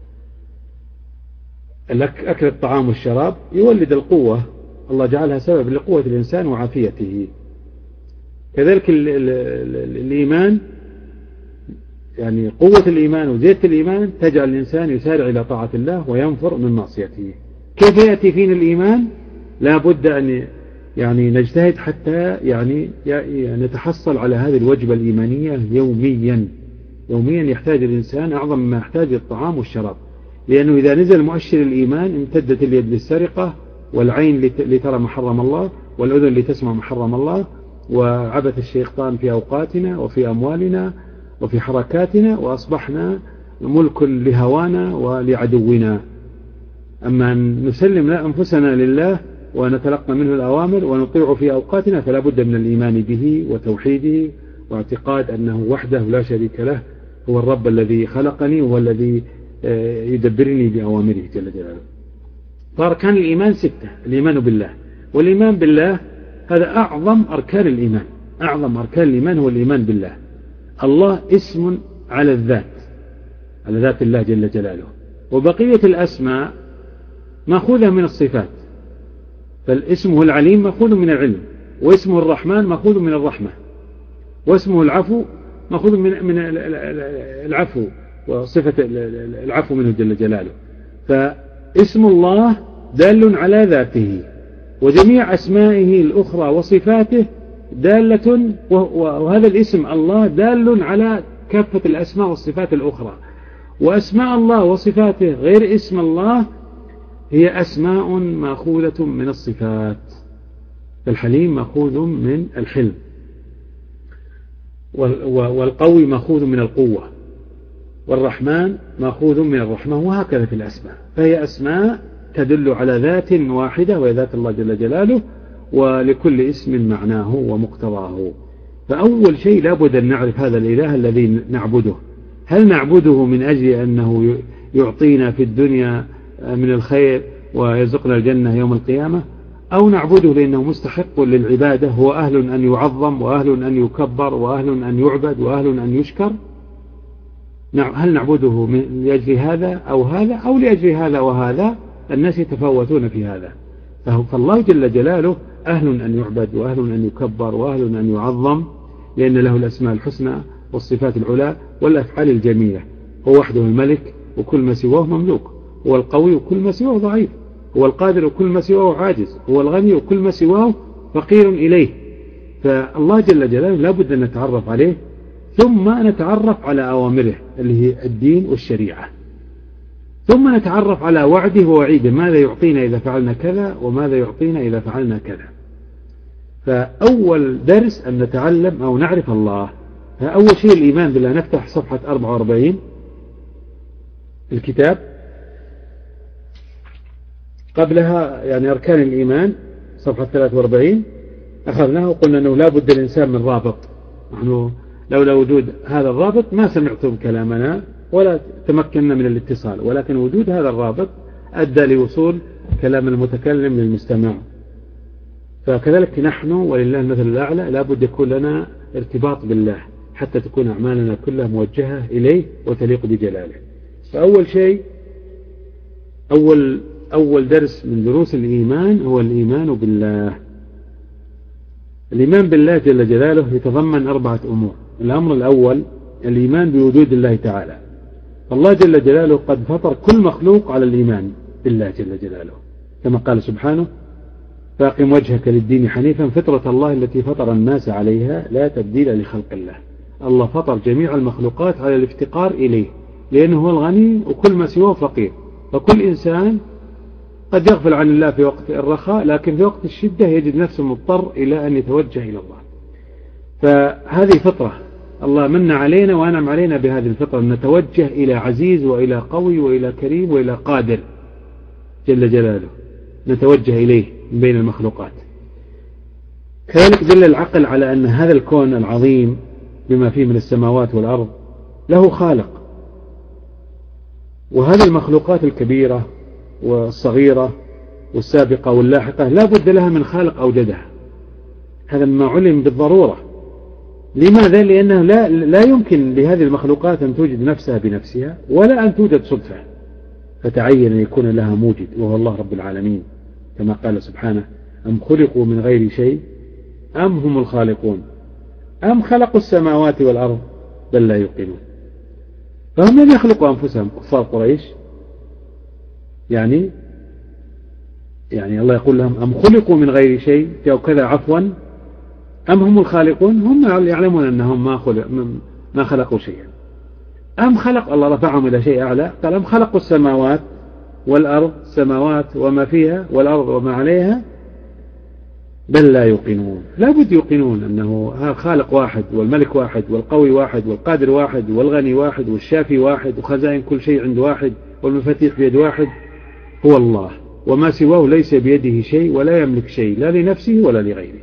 Speaker 2: أكل الطعام والشراب يولد القوة، الله جعلها سبب لقوة الإنسان وعافيته. كذلك الإيمان، يعني قوة الإيمان وزيادة الإيمان تجعل الإنسان يسارع إلى طاعة الله وينفر من معصيته. كيف يأتي فينا الإيمان؟ لا بد أن يعني نجتهد حتى يعني نتحصل على هذه الوجبة الإيمانية يوميا. يوميا يحتاج الإنسان أعظم ما يحتاج الطعام والشراب، لأنه إذا نزل مؤشر الإيمان امتدت اليد للسرقة، والعين لترى ما حرم الله، والأذن لتسمع ما حرم الله، وعبث الشيطان في أوقاتنا وفي أموالنا وفي حركاتنا، وأصبحنا ملك لهوانا ولعدونا. أما أن نسلم أنفسنا لله ونتلقى منه الأوامر ونطيع في أوقاتنا، فلا بد من الإيمان به وتوحيده واعتقاد أنه وحده لا شريك له هو الرب الذي خلقني وهو الذي يدبرني بأوامره جل جلاله. فأركان الإيمان 6: الإيمان بالله، والإيمان بالله هذا أعظم أركان الإيمان. أعظم أركان الإيمان هو الإيمان بالله. الله اسم على الذات، على ذات الله جل جلاله، وبقية الأسماء مأخوذة من الصفات. فالاسمه العليم مأخوذ من العلم، واسمه الرحمن مأخوذ من الرحمة، واسمه العفو مأخوذ من العفو وصفة العفو منه جل جلاله. فاسم الله دال على ذاته، وجميع أسمائه الأخرى وصفاته دالة، وهذا الاسم الله دال على كافة الأسماء والصفات الأخرى. وأسماء الله وصفاته غير اسم الله هي أسماء مأخوذة من الصفات. الحليم مأخوذ من الحلم، والقوي مأخوذ من القوة، والرحمن مأخوذ من الرحمة، وهكذا في الأسماء. فهي أسماء تدل على ذات واحدة وهي ذات الله جل جلاله، ولكل اسم معناه ومقتضاه. فأول شيء لابد أن نعرف هذا الإله الذي نعبده. هل نعبده من أجل أنه يعطينا في الدنيا من الخير ويرزقنا الجنة يوم القيامة، أو نعبده لأنه مستحق للعبادة، هو أهل أن يعظم وأهل أن يكبر وأهل أن يعبد وأهل أن يشكر؟ هل نعبده لأجل هذا أو هذا، أو لأجل هذا وهذا؟ الناس يتفاوتون في هذا. فالله جل جلاله أهل أن يعبد وأهل أن يكبر وأهل أن يعظم، لأن له الأسماء الحسنى والصفات العلى والأفعال الجميلة. هو وحده الملك وكل ما سواه مملوك، هو القوي وكل ما سواه ضعيف، هو القادر وكل ما سواه عاجز، هو الغني وكل ما سواه فقير إليه. فالله جل جلاله لا بد أن نتعرف عليه، ثم نتعرف على أوامره اللي هي الدين والشريعة، ثم نتعرف على وعده ووعيده، ماذا يعطينا إذا فعلنا كذا وماذا يعطينا إذا فعلنا كذا. فأول درس أن نتعلم أو نعرف الله. فأول شيء الإيمان بالله. نفتح صفحة 44 الكتاب، قبلها يعني أركان الإيمان صفحة 43 أخذناها وقلنا أنه لا بد الإنسان من رابط. نحن لولا وجود هذا الرابط ما سمعتم كلامنا ولا تمكننا من الاتصال، ولكن وجود هذا الرابط أدى لوصول كلام المتكلم للمستمع. فكذلك نحن ولله المثل الأعلى لا بد يكون لنا ارتباط بالله حتى تكون أعمالنا كلها موجهة إليه وتليق بجلاله. فأول شيء، أول درس من دروس الإيمان هو الإيمان بالله. الإيمان بالله جل جلاله يتضمن 4 أمور. الأمر الأول الإيمان بوجود الله تعالى. الله جل جلاله قد فطر كل مخلوق على الإيمان بالله جل جلاله، كما قال سبحانه: فاقم وجهك للدين حنيفا فطرة الله التي فطر الناس عليها لا تبديل لخلق الله. الله فطر جميع المخلوقات على الافتقار إليه، لأنه هو الغني وكل ما سواه فقير. فكل إنسان قد يغفل عن الله في وقت الرخاء، لكن في وقت الشدة يجد نفسه مضطر إلى أن يتوجه إلى الله. فهذه فطرة الله من علينا وأنعم علينا بهذه الفطرة، أن نتوجه إلى عزيز وإلى قوي وإلى كريم وإلى قادر جل جلاله، نتوجه إليه من بين المخلوقات. كذلك دل العقل على أن هذا الكون العظيم بما فيه من السماوات والأرض له خالق، وهذه المخلوقات الكبيرة والصغيرة والسابقة واللاحقة لا بد لها من خالق أوجدها. هذا ما علم بالضرورة. لماذا؟ لأنه لا يمكن لهذه المخلوقات أن توجد نفسها بنفسها ولا أن توجد صدفة، فتعين أن يكون لها موجد وهو الله رب العالمين، كما قال سبحانه: أم خلقوا من غير شيء أم هم الخالقون أم خلقوا السماوات والأرض بل لا يوقنون. فهم لم يخلقوا أنفسهم كفار قريش، يعني الله يقول لهم: أم خلقوا من غير شيء أو كذا عفوا أم هم الخالقون. هم يعلمون أنهم ما خلقوا شيئا. أم خلق، الله رفعهم إلى شيء أعلى، قال: أم خلقوا السماوات والأرض، السماوات وما فيها والأرض وما عليها بل لا يوقنون. لا بد يوقنون أنه خالق واحد والملك واحد والقوي واحد والقادر واحد والغني واحد والشافي واحد وخزائن كل شيء عند واحد والمفاتيح بيد واحد هو الله، وما سواه ليس بيده شيء ولا يملك شيء لا لنفسه ولا لغيره.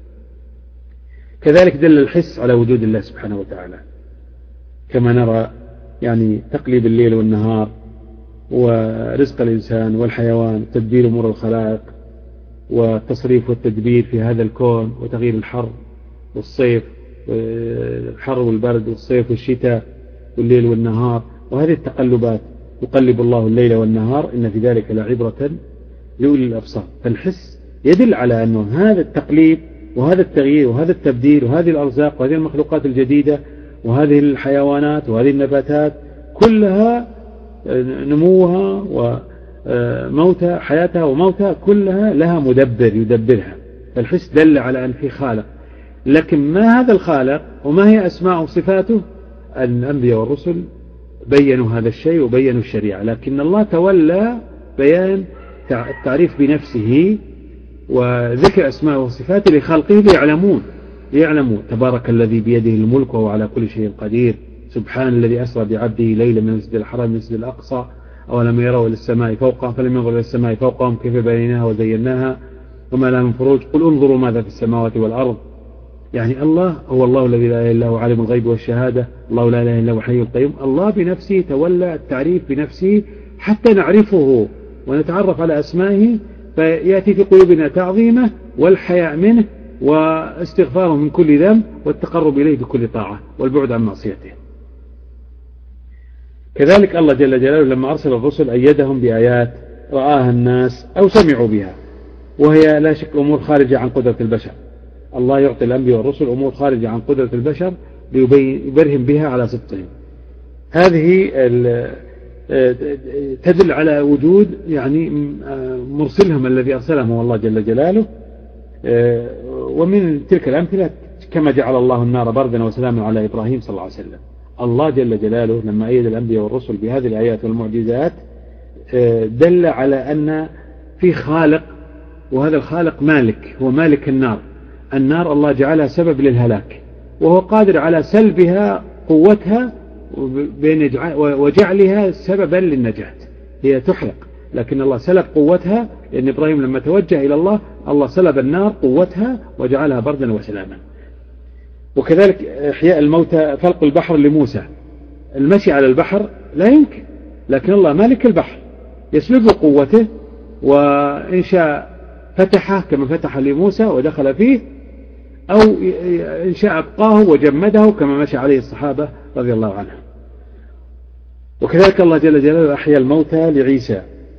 Speaker 2: كذلك دل الحس على وجود الله سبحانه وتعالى، كما نرى يعني تقليب الليل والنهار ورزق الإنسان والحيوان، تدبير أمور الخلائق والتصريف والتدبير في هذا الكون، وتغيير الحر والصيف، الحر والبرد والصيف والشتاء والليل والنهار، وهذه التقلبات يقلب الله الليل والنهار إن في ذلك لعبرة لأولي الأبصار. فالحس يدل على أنه هذا التقليب وهذا التغيير وهذا التبديل وهذه الأرزاق وهذه المخلوقات الجديدة وهذه الحيوانات وهذه النباتات كلها نموها وموتها، حياتها وموتها كلها لها مدبر يدبرها. فالحس دل على أن في خالق، لكن ما هذا الخالق وما هي أسماء وصفاته؟ الأنبياء والرسل بينوا هذا الشيء وبينوا الشريعة، لكن الله تولى بيان التعريف بنفسه وذكر أسماء وصفاته لخلقه ليعلموا تبارك الذي بيده الملك وهو على كل شيء قدير، سبحان الذي أسرى بعبده ليلا من المسجد الحرام من المسجد الأقصى أولم يروا إلى السماء فوقهم فلم ينظروا إلى السماء فوقهم كيف بنيناها وزيناها وما لها من فروج قل انظروا ماذا في السماوات والأرض. يعني الله هو الله الذي لا إله إلا هو عالم الغيب والشهادة، الله لا إله إلا هو الحي القيوم. الله بنفسه تولى التعريف بنفسه حتى نعرفه ونتعرف على أسمائه، فيأتي في قلوبنا تعظيمه والحياء منه واستغفاره من كل ذنب والتقرب إليه بكل طاعة والبعد عن معصيته. كذلك الله جل جلاله لما أرسل الرسل أيدهم بآيات رآها الناس أو سمعوا بها، وهي لا شك أمور خارجة عن قدرة البشر. الله يعطي الأنبياء والرسل أمور خارجة عن قدرة البشر ليبرهن بها على صدقهم. هذه تدل على وجود يعني مرسلهم الذي أرسلهم هو الله جل جلاله. ومن تلك الأمثلة كما جعل الله النار بردا وسلاما على إبراهيم صلى الله عليه وسلم. الله جل جلاله لما أيد الأنبياء والرسل بهذه الآيات والمعجزات دل على أن في خالق، وهذا الخالق مالك، هو مالك النار. النار الله جعلها سبب للهلاك، وهو قادر على سلبها قوتها وجعلها سببا للنجاة. هي تحرق لكن الله سلب قوتها، لأن إبراهيم لما توجه إلى الله الله سلب النار قوتها وجعلها بردا وسلاما. وكذلك إحياء الموتى، فلق البحر لموسى المشي على البحر لا يمكن، لكن الله مالك البحر يسلب قوته، وإن شاء فتحه كما فتح لموسى ودخل فيه، أو إن شاء أبقاه وجمده كما مشى عليه الصحابة رضي الله عنهم. وكذلك الله جل جلاله أحيا الموتى لعيسى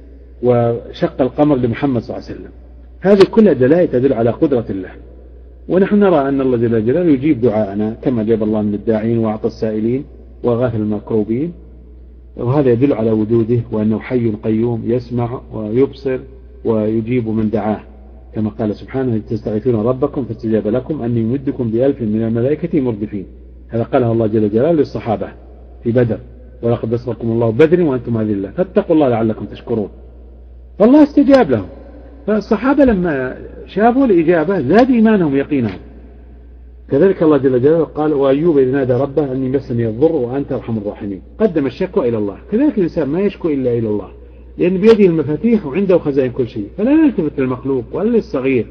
Speaker 2: وشق القمر لمحمد صلى الله عليه وسلم. هذه كلها دلائل تدل على قدرة الله، ونحن نرى أن الله جل جلاله يجيب دعاءنا كما جاب الله من الداعين وأعطى السائلين وغاث المكروبين، وهذا يدل على وجوده وأنه حي قيوم يسمع ويبصر ويجيب من دعاه، كما قال سبحانه تستغيثون ربكم فاستجاب لكم أني يمدكم ب1000 من الملائكة مردفين. هذا قاله الله جل جلاله للصحابة في بدر، ولقد نصركم الله بدر وأنتم أذلة فاتقوا الله لعلكم تشكرون. فالله استجاب لهم، فالصحابة لما شافوا الإجابة زاد إيمانهم يقينهم. كذلك الله جل جلاله قال وأيوب إذ نادى ربه أني مسني الضر وأنت أرحم الراحمين، قدم الشكوى إلى الله. كذلك الإنسان ما يشكو إلا إلى الله، لأن بيده المفاتيح وعنده خزائن كل شيء، فلا نلتفت للمخلوق ولا للصغير،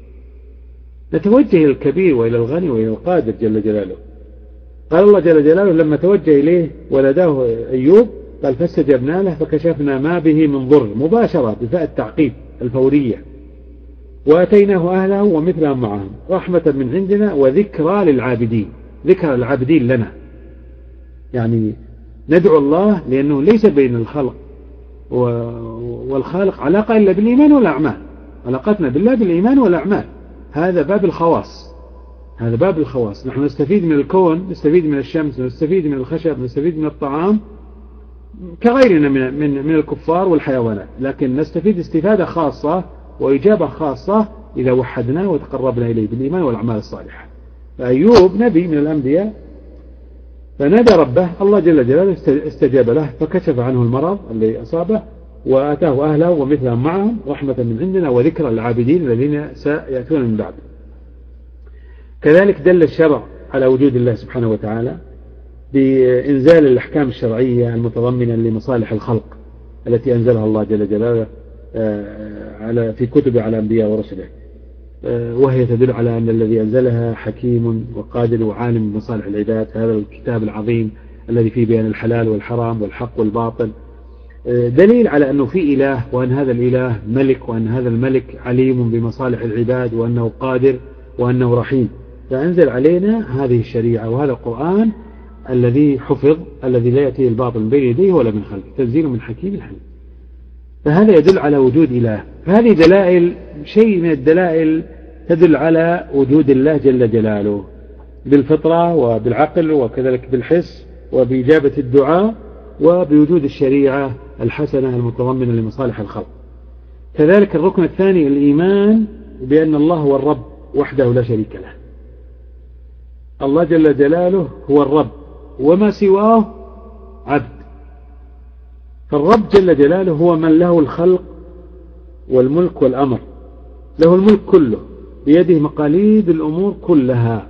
Speaker 2: نتوجه إلى الكبير وإلى الغني وإلى القادر جل جلاله. قال الله جل جلاله لما توجه إليه ولداه أيوب قال فاستجبنا له فكشفنا ما به من ضر، مباشرة بفاء التعقيب الفورية، وأتيناه أهله ومثلهم معهم رحمة من عندنا وذكرى للعابدين. ذكرى للعابدين لنا، يعني ندعو الله لأنه ليس بين الخلق والخالق علاقة إلا بالإيمان والأعمال، علاقتنا بالله بالإيمان والأعمال، هذا باب الخواص، هذا باب الخواص. نحن نستفيد من الكون، نستفيد من الشمس، نستفيد من الخشب، نستفيد من الطعام كغيرنا من الكفار والحيوانات، لكن نستفيد استفادة خاصة وإجابة خاصة إذا وحدناه وتقربنا إليه بالإيمان والأعمال الصالحة. فأيوب نبي من الأنبياء فنادى ربه، الله جل جلاله استجاب له فكشف عنه المرض الذي أصابه وآتاه أهله ومثلهم معهم رحمة من عندنا وذكرى للعابدين الذين سيأتون من بعد. كذلك دل الشرع على وجود الله سبحانه وتعالى بإنزال الأحكام الشرعية المتضمنة لمصالح الخلق التي أنزلها الله جل جلاله في كتبه على أنبياء ورسله، وهي تدل على أن الذي أنزلها حكيم وقادر وعالم بمصالح العباد. هذا الكتاب العظيم الذي فيه بيان الحلال والحرام والحق والباطل دليل على أنه في إله، وأن هذا الإله ملك، وأن هذا الملك عليم بمصالح العباد، وأنه قادر، وأنه رحيم. فأنزل علينا هذه الشريعة وهذا القرآن الذي حفظ، الذي لا يأتيه الباطل من بين يديه ولا من خلفه، تنزيل من حكيم حميد. فهذا يدل على وجود إله. فهذه دلائل، شيء من الدلائل تدل على وجود الله جل جلاله بالفطرة وبالعقل وكذلك بالحس وبإجابة الدعاء وبوجود الشريعة الحسنة المتضمنة لمصالح الخلق. كذلك الركن الثاني الإيمان بأن الله هو الرب وحده لا شريك له. الله جل جلاله هو الرب وما سواه عبد. فالرب جل جلاله هو من له الخلق والملك والأمر، له الملك كله، بيده مقاليد الأمور كلها،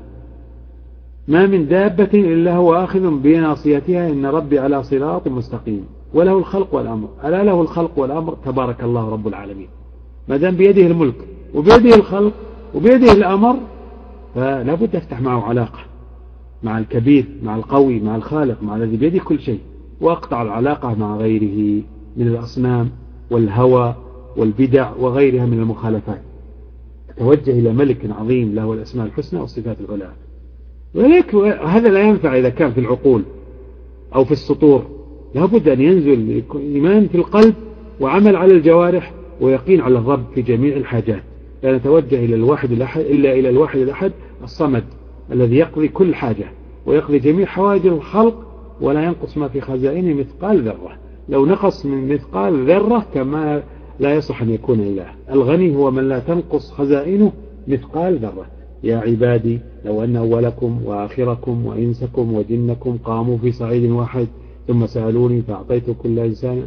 Speaker 2: ما من دابة إلا هو آخذ بناصيتها إن ربي على صراط مستقيم، وله الخلق والأمر. ألا له الخلق والأمر؟ تبارك الله رب العالمين. ما دام بيده الملك وبيده الخلق وبيده الأمر فلا بد أفتح معه علاقة، مع الكبير، مع القوي، مع الخالق، مع الذي بيده كل شيء، وأقطع العلاقة مع غيره من الأصنام والهوى والبدع وغيرها من المخالفات. توجه إلى ملك عظيم له الأسماء الحسنى والصفات العلى. ولكن هذا لا ينفع إذا كان في العقول أو في السطور، لا بد أن ينزل إيمان في القلب وعمل على الجوارح ويقين على الرب في جميع الحاجات. لا نتوجه إلى الواحد الأحد إلا إلى الواحد الأحد الصمد الذي يقضي كل حاجة ويقضي جميع حوائج الخلق، ولا ينقص ما في خزائنه مثقال ذرة. لو نقص من مثقال ذرة كما لا يصح أن يكون إله. الغني هو من لا تنقص خزائنه مثقال ذرة. يا عبادي لو أن أولكم وآخركم وإنسكم وجنكم قاموا في صعيد واحد ثم سألوني فأعطيت كل إنسان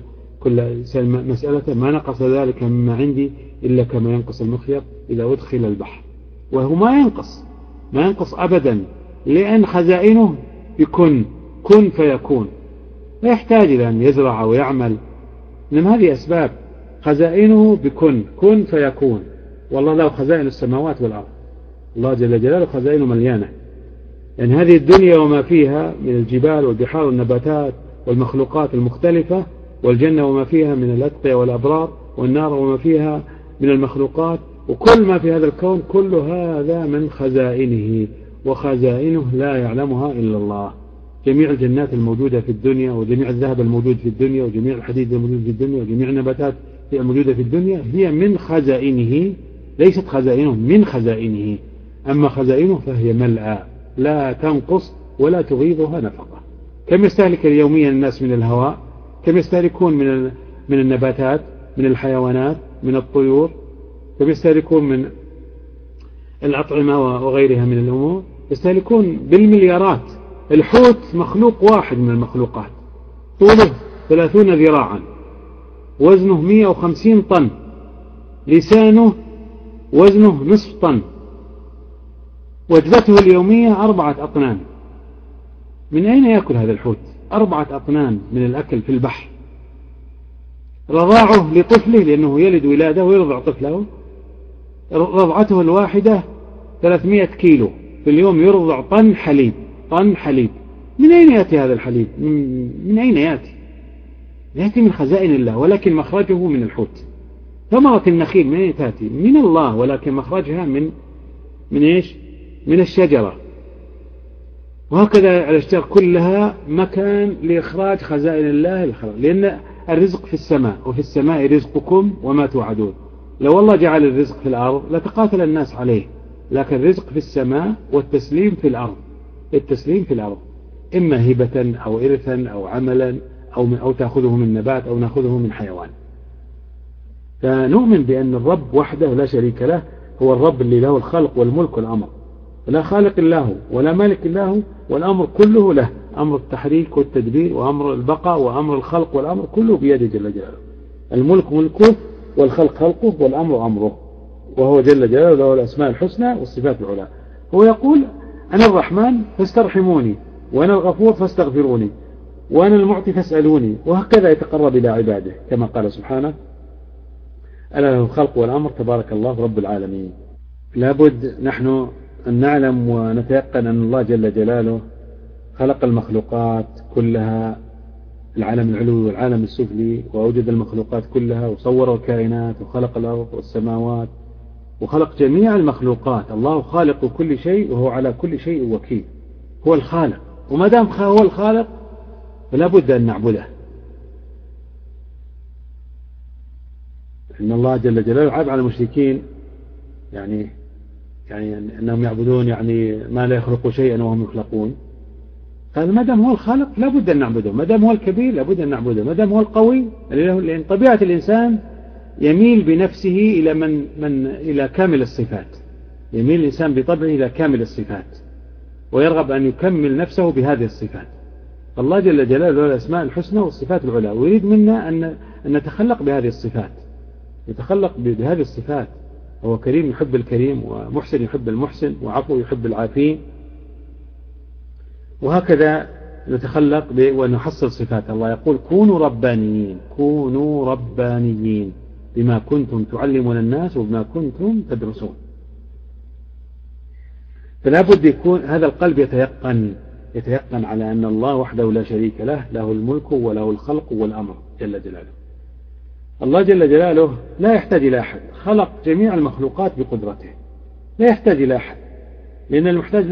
Speaker 2: مسألة ما نقص ذلك مما عندي إلا كما ينقص المخيط إذا أدخل البحر. وهو ما ينقص أبدا، لأن خزائنه بكن، كن فيكون، لا يحتاج إلى أن يزرع ويعمل، لأن هذه أسباب. خزائنه بكن، كن فيكون. والله له خزائن السماوات والأرض، الله جل جلاله خزائنه مليانة. يعني هذه الدنيا وما فيها من الجبال والبحار والنباتات والمخلوقات المختلفة، والجنة وما فيها من الأتقياء والأبرار، والنار وما فيها من المخلوقات، وكل ما في هذا الكون كل هذا من خزائنه، وخزائنه لا يعلمها إلا الله. جميع الجنات الموجودة في الدنيا، وجميع الذهب الموجود في الدنيا، وجميع الحديد الموجود في الدنيا، وجميع النباتات الموجودة في الدنيا هي من خزائنه، ليست خزائنه، من خزائنه. أما خزائنه فهي ملأى لا تنقص ولا تغيضها نفقة. كم يستهلك يوميا الناس من الهواء؟ كم يستهلكون من النباتات، من الحيوانات، من الطيور؟ كم يستهلكون من الأطعمة وغيرها من الأمور؟ يستهلكون بالمليارات. الحوت مخلوق واحد من المخلوقات، طوله 30 ذراعا، وزنه 150 طن، لسانه وزنه نصف طن، وجبته اليومية 4 أطنان. من أين يأكل هذا الحوت 4 أطنان من الأكل في البحر؟ رضاعه لطفله، لأنه يلد ولادة ويرضع طفله، رضعته الواحدة 300 كيلو في اليوم، يرضع طن حليب. طن حليب. من أين يأتي هذا الحليب؟ من أين يأتي؟ يأتي من خزائن الله، ولكن مخرجه من الحوت. ثمرة النخيل من أين تأتي؟ من الله، ولكن مخرجها من إيش؟ من الشجرة. وهكذا الأشجار كلها مكان لإخراج خزائن الله الخلق، لأن الرزق في السماء، وفي السماء رزقكم وما توعدون. لو الله جعل الرزق في الأرض لتقاتل الناس عليه، لكن الرزق في السماء والتسليم في الأرض. التسليم في الأرض إما هبة أو إرثا أو عملا أو تأخذه من نبات أو نأخذه من حيوان. فنؤمن بأن الرب وحده لا شريك له هو الرب اللي له الخلق والملك والأمر، لا خالق الله ولا مالك الله، والأمر كله له، أمر التحريك والتدبير، وأمر البقاء، وأمر الخلق والأمر كله بيده جل جلاله. الملك ملكه، والخلق خلقه، والأمر أمره، وهو جل جلاله له الأسماء الحسنى والصفات العلى. هو يقول: أنا الرحمن فاسترحموني، وأنا الغفور فاستغفروني، وأنا المعطي فاسألوني. وهكذا يتقرب إلى عباده كما قال سبحانه: ألا له الخلق والأمر تبارك الله رب العالمين. لابد نحن أن نعلم ونتيقن أن الله جل جلاله خلق المخلوقات كلها، العالم العلوي والعالم السفلي، وأوجد المخلوقات كلها، وصور الكائنات، وخلق الأرض والسماوات، وخلق جميع المخلوقات. الله خالق كل شيء، وهو على كل شيء وكيل. هو الخالق، وما دام هو الخالق فلا بد أن نعبده. إن الله جل جلاله عاب على المشركين، يعني أنهم يعبدون ما لا يخلق شيئا وهم يخلقون. هذا ما دام هو الخالق لا بد أن نعبده، ما دام هو الكبير لا بد أن نعبده، ما دام هو القوي، لأن طبيعة الإنسان يميل بنفسه إلى كامل الصفات. يميل الإنسان بطبعه إلى كامل الصفات، ويرغب أن يكمل نفسه بهذه الصفات. الله جل جلاله له الأسماء الحسنى والصفات العلى، ويريد منا أن نتخلق بهذه الصفات، يتخلق بهذه الصفات. هو كريم يحب الكريم، ومحسن يحب المحسن، وعفو يحب العافين. وهكذا نتخلق ونحصل صفات الله. يقول: كونوا ربانيين، كونوا ربانيين بما كنتم تعلمون الناس وبما كنتم تدرسون. فلا بد يكون هذا القلب يتيقن على أن الله وحده لا شريك له، له الملك وله الخلق والأمر جل جلاله. الله جل جلاله لا يحتاج إلى أحد، خلق جميع المخلوقات بقدرته، لا يحتاج إلى أحد، لأن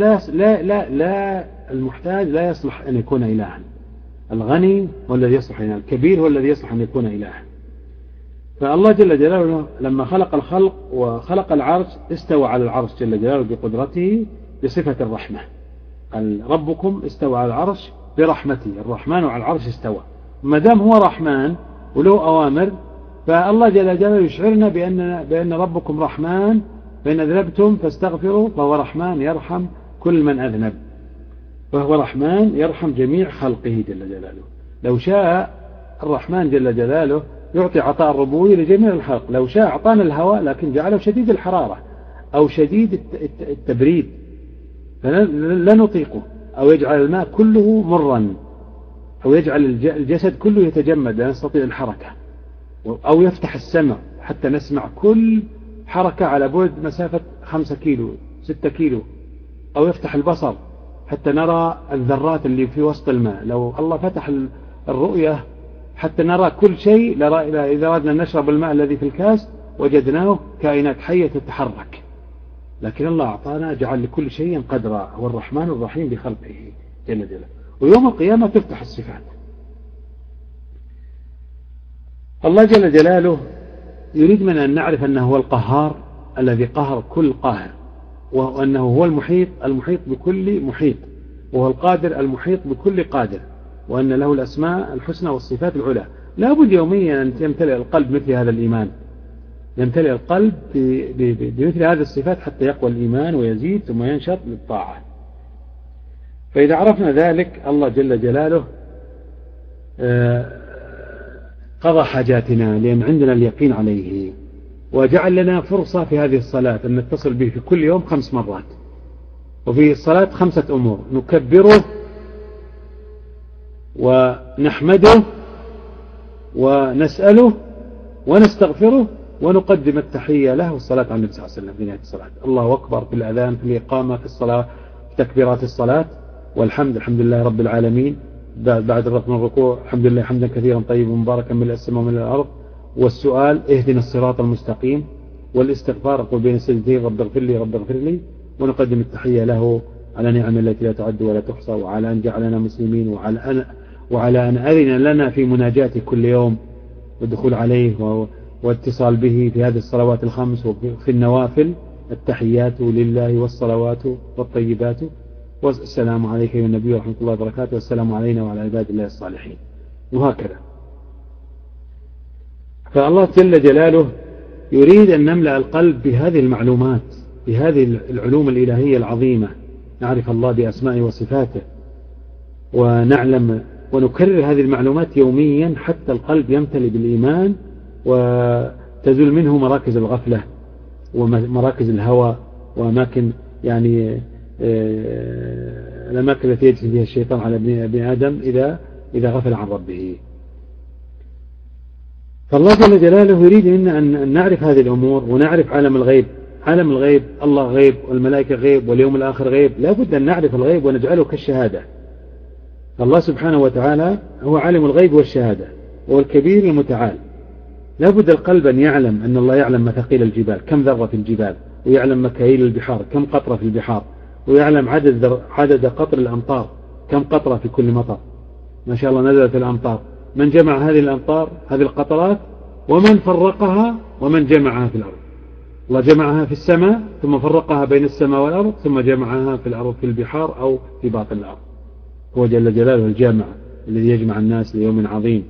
Speaker 2: المحتاج لا يصلح أن يكون إلها. الغني هو الذي يصلح إلها، الكبير هو الذي يصلح أن يكون إلها. فالله جل جلاله لما خلق الخلق وخلق العرش استوى على العرش جل جلاله بقدرته بصفة الرحمة. ربكم استوى على العرش برحمته، الرحمن على العرش استوى. ما دام هو رحمن وله أوامر، فالله جل جلاله يشعرنا بأن ربكم رحمن، فإن أذنبتم فاستغفروا فهو رحمن يرحم كل من أذنب، فهو رحمن يرحم جميع خلقه جل جلاله. لو شاء الرحمن جل جلاله يعطي عطاء الربوبية لجميع الخلق، لو شاء أعطانا الهواء لكن جعله شديد الحرارة أو شديد التبريد فلا نطيقه، أو يجعل الماء كله مرا، أو يجعل الجسد كله يتجمد لا نستطيع الحركة، أو يفتح السمع حتى نسمع كل حركة على بعد مسافة 5 كيلو 6 كيلو، أو يفتح البصر حتى نرى الذرات اللي في وسط الماء. لو الله فتح الرؤية حتى نرى كل شيء، إذا أردنا نشرب الماء الذي في الكاس وجدناه كائنات حية تتحرك. لكن الله أعطانا، جعل لكل شيء قدرا، هو الرحمن الرحيم بخلقه جل جلاله. ويوم القيامة تفتح الصفات. الله جل جلاله يريد منا أن نعرف أنه هو القهار الذي قهر كل قاهر، وأنه هو المحيط بكل محيط، وهو القادر المحيط بكل قادر، وأن له الأسماء الحسنى والصفات العلى. لا بد يوميا أن يمتلئ القلب مثل هذا الإيمان، يمتلئ القلب بمثل هذه الصفات حتى يقوى الإيمان ويزيد ثم ينشط للطاعة. فإذا عرفنا ذلك الله جل جلاله قضى حاجاتنا، لأن عندنا اليقين عليه، وجعل لنا فرصة في هذه الصلاة أن نتصل به في كل يوم 5 مرات. وفي الصلاة 5 أمور: نكبره ونحمده ونسأله ونستغفره ونقدم التحية له والصلاة على النبي صلى الله عليه وسلم في نهاية الصلاة. الله أكبر في الأذان، في الإقامة، في الصلاة، في تكبيرات الصلاة، والحمد الحمد لله رب العالمين، بعد الرفع من الركوع الحمد لله حمدا كثيرا طيبا مباركا من السماء ومن الأرض، والسؤال اهدنا الصراط المستقيم، والاستغفار أقول بين السجدتين رب اغفر لي رب اغفر لي، ونقدم التحية له على نعم التي لا تعد ولا تحصى، وعلى أن جعلنا مسلمين، وعلى أن أذن لنا في مناجاته كل يوم والدخول عليه واتصال به في هذه الصلوات ال5 وفي النوافل. التحيات لله والصلوات والطيبات، والسلام عليك يا النبي ورحمة الله وبركاته، والسلام علينا وعلى عباد الله الصالحين، وهكذا. فالله جل جلاله يريد أن نملأ القلب بهذه المعلومات، بهذه العلوم الإلهية العظيمة، نعرف الله بأسمائه وصفاته، ونعلم ونكرر هذه المعلومات يوميا حتى القلب يمتلئ بالإيمان، وتزول منه مراكز الغفلة ومراكز الهوى، وأماكن يعني الأماكن التي يجري فيها الشيطان على ابن آدم إذا غفل عن ربه. فالله جل جلاله يريد منا أن نعرف هذه الأمور، ونعرف عالم الغيب. عالم الغيب الله غيب، والملائكة غيب، واليوم الآخر غيب. لا بد أن نعرف الغيب ونجعله كالشهادة. الله سبحانه وتعالى هو عالم الغيب والشهادة، وهو الكبير المتعال. لا بد القلب أن يعلم أن الله يعلم مثاقيل الجبال، كم ذرة في الجبال، ويعلم مكاييل البحار، كم قطرة في البحار، ويعلم عدد قطر الأمطار، كم قطرة في كل مطر. ما شاء الله نزلت الأمطار، من جمع هذه الأمطار، هذه القطرات، ومن فرقها، ومن جمعها في الأرض. الله جمعها في السماء ثم فرقها بين السماء والأرض، ثم جمعها في الأرض في البحار أو في باطن الأرض. هو جل جلاله الجامع الذي يجمع الناس ليوم عظيم.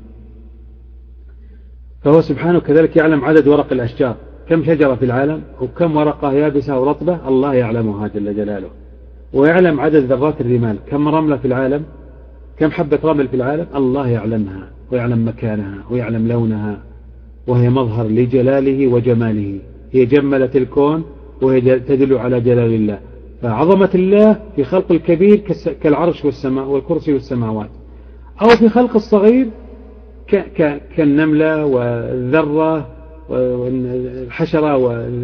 Speaker 2: فهو سبحانه كذلك يعلم عدد ورق الأشجار، كم شجرة في العالم، وكم ورقة يابسة ورطبة، الله يعلمها جل جلاله. ويعلم عدد ذرات الرمال، كم رملة في العالم، كم حبة رمل في العالم، الله يعلمها، ويعلم مكانها، ويعلم لونها، وهي مظهر لجلاله وجماله. هي جملت الكون، وهي تدل على جلال الله. فعظمة الله في خلق الكبير كالعرش والسماء والكرسي والسماوات، أو في خلق الصغير كالنملة والذرة والحشرة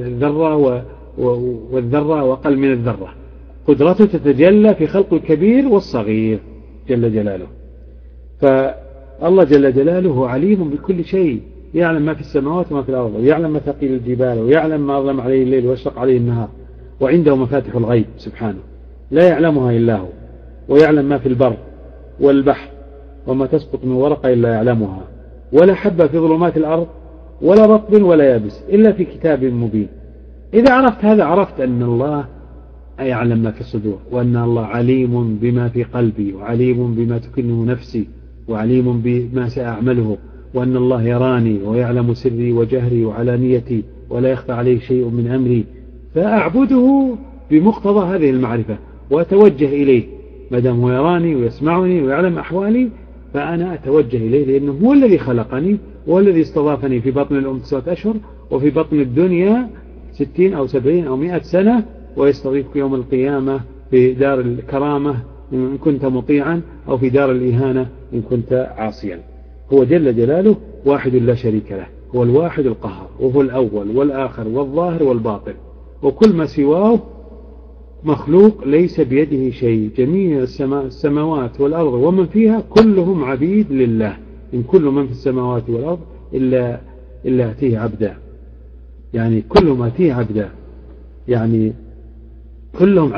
Speaker 2: والذرة وأقل من الذرة. قدرته تتجلى في خلق الكبير والصغير جل جلاله. فالله جل جلاله هو عليم بكل شيء، يعلم ما في السماوات وما في الأرض، ويعلم مثاقيل الجبال، ويعلم ما أظلم عليه الليل واشرق عليه النهار. وعنده مفاتح الغيب سبحانه لا يعلمها إلا هو، ويعلم ما في البر والبحر، وما تسقط من ورقة إلا يعلمها، ولا حبة في ظلمات الأرض ولا رطب ولا يابس إلا في كتاب مبين. إذا عرفت هذا عرفت أن الله يعلم ما في الصدور، وأن الله عليم بما في قلبي، وعليم بما تكنه نفسي، وعليم بما سأعمله، وأن الله يراني ويعلم سري وجهري وعلانيتي، ولا يخفى عليه شيء من أمري. فأعبده بمقتضى هذه المعرفة وأتوجه إليه، ما دام هو يراني ويسمعني ويعلم أحوالي، فأنا أتوجه إليه، لأنه هو الذي خلقني، وهو الذي استضافني في بطن الأم 9 أشهر، وفي بطن الدنيا 60 أو 70 أو 100 سنة، ويستضيفك يوم القيامة في دار الكرامة إن كنت مطيعا، أو في دار الإهانة إن كنت عاصيا. هو جل جلاله واحد لا شريك له، هو الواحد القهار، وهو الأول والآخر والظاهر والباطن، وكل ما سواه مخلوق ليس بيده شيء، جميع السماوات والأرض ومن فيها كلهم عبيد لله، إن كل من في السماوات والأرض إلا أتيه عبدا، يعني كلهم أتيه عبدا، يعني كلهم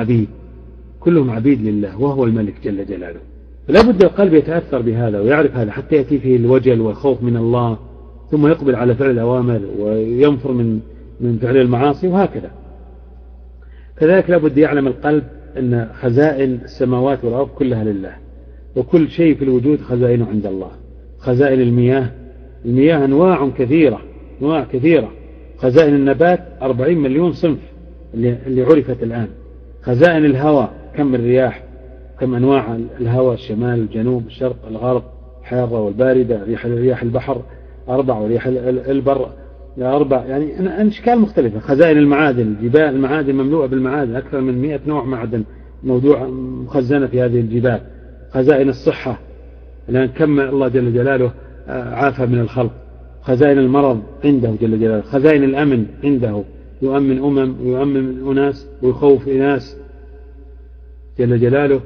Speaker 2: عبيد لله وهو الملك جل جلاله. فلا بد القلب يتأثر بهذا ويعرف هذا حتى يأتي فيه الوجل والخوف من الله، ثم يقبل على فعل الأوامر وينفر من فعل المعاصي، وهكذا. كذلك لا بد يعلم القلب أن خزائن السماوات والأرض كلها لله، وكل شيء في الوجود خزائنه عند الله. خزائن المياه أنواع كثيرة. خزائن النبات 40 مليون صنف اللي عرفت الآن. خزائن الهواء، كم الرياح، كم أنواع الهواء، الشمال الجنوب الشرق الغرب، الحارة والباردة، رياح البحر 4 ورياح البر 4، يعني أشكال مختلفة. خزائن المعادن، الجبال المعادن مملوءة بالمعادن، أكثر من 100 نوع معدن موضوع مخزنة في هذه الجبال. خزائن الصحة، لأن كم الله جل جلاله عافى من الخلق. خزائن المرض عنده جل جلاله. خزائن الأمن عنده، يؤمن ويؤمن أناس ويخوف أناس جل جلاله.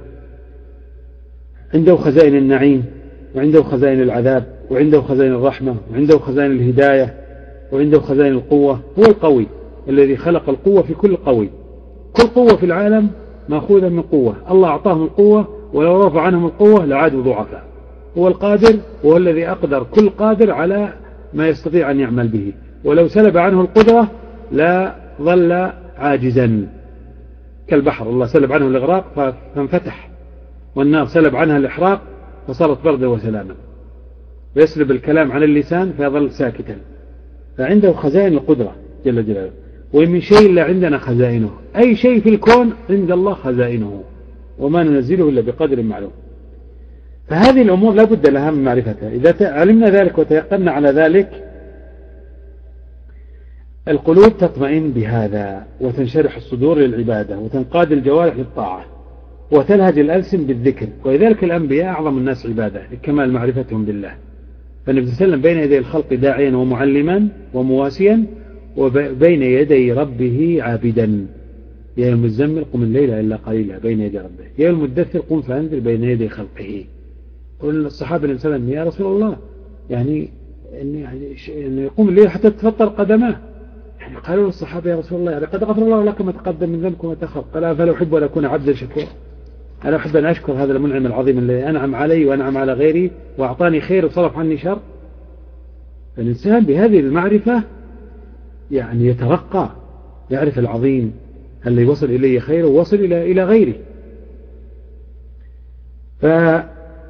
Speaker 2: عنده خزائن النعيم، وعنده خزائن العذاب، وعنده خزائن الرحمة، وعنده خزائن الهداية، وعنده خزائن القوة. هو القوي الذي خلق القوة في كل قوي. كل قوة في العالم مأخوذة من قوة، الله أعطاهم القوة، ولو رفع عنهم القوة لعادوا ضعفاء. هو القادر، وهو الذي أقدر كل قادر على ما يستطيع أن يعمل به، ولو سلب عنه القدرة لا ظل عاجزا. كالبحر، الله سلب عنه الإغراق فانفتح، والنار سلب عنها الإحراق فصارت بردا وسلاما. ويسلب الكلام عن اللسان فيظل ساكتا. فعنده خزائن القدرة جل جلاله. ومن شيء إلا عندنا خزائنه، أي شيء في الكون عند الله خزائنه، وما ننزله إلا بقدر معلوم. فهذه الأمور لا بد لها من معرفتها. إذا علمنا ذلك وتيقنا على ذلك، القلوب تطمئن بهذا، وتنشرح الصدور للعبادة، وتنقاد الجوارح للطاعة، وتلهج الألسن بالذكر. ولذلك الأنبياء أعظم الناس عبادة لكمال معرفتهم بالله. فالنبي صلى الله عليه وسلم بين يدي الخلق داعيا ومعلما ومواسيا، وبين يدي ربه عابدا. يا المزمل قم الليل إلا قليلا بين يدي ربه، يا المدثر قم فأنذر بين يدي خلقه. قل الصحابة النبي صلى الله عليه وسلم: يا رسول الله، يعني يقوم الليل حتى تتفطر قدماه. يعني قالوا الصحابة: يا رسول الله، يعني قد غفر الله لك ما تقدم من ذنبك وما تأخر. قال: فلا أحب أن أكون عبدا شكورا. أنا أحب أن أشكر هذا المنعم العظيم الذي أنعم علي وأنعم على غيري وأعطاني خير وصرف عني شر. فالإنسان بهذه المعرفة يعني يترقى، يعرف العظيم الذي وصل إليه خير ووصل إلى غيره. فهذا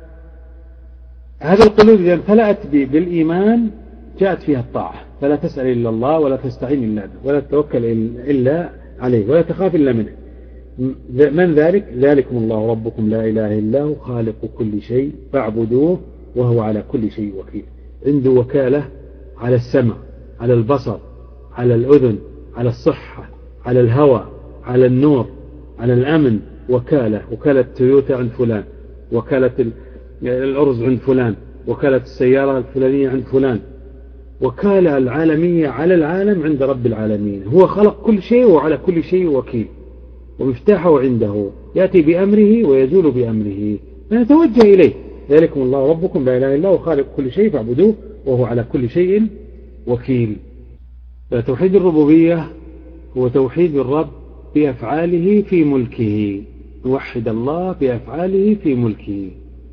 Speaker 2: القلوب إذا امتلأت بالإيمان جاءت فيها الطاعة، فلا تسأل إلا الله، ولا تستعين إلا به، ولا تتوكل إلا عليه، ولا تخاف إلا منه. من ذلك؟ ذلكم الله ربكم لا إله إلا هو خالق كل شيء فاعبدوه وهو على كل شيء وكيل. عنده وكالة على السمع، على البصر، على الأذن، على الصحة، على الهواء، على النور، على الأمن. وكالة تويوتا عند فلان، وكالة الأرز عند فلان، وكالة السيارة الفلانية عند فلان. وكالة العالمية على العالم عند رب العالمين. هو خلق كل شيء وعلى كل شيء وكيل، ومفتاحه عنده، يأتي بأمره ويزول بأمره، فنتوجه إليه. ذلكم الله ربكم لا إله إلا هو خالق كل شيء فاعبدوه وهو على كل شيء وكيل. فتوحيد الربوبية هو توحيد الرب بأفعاله في ملكه، نوحد الله بأفعاله في ملكه.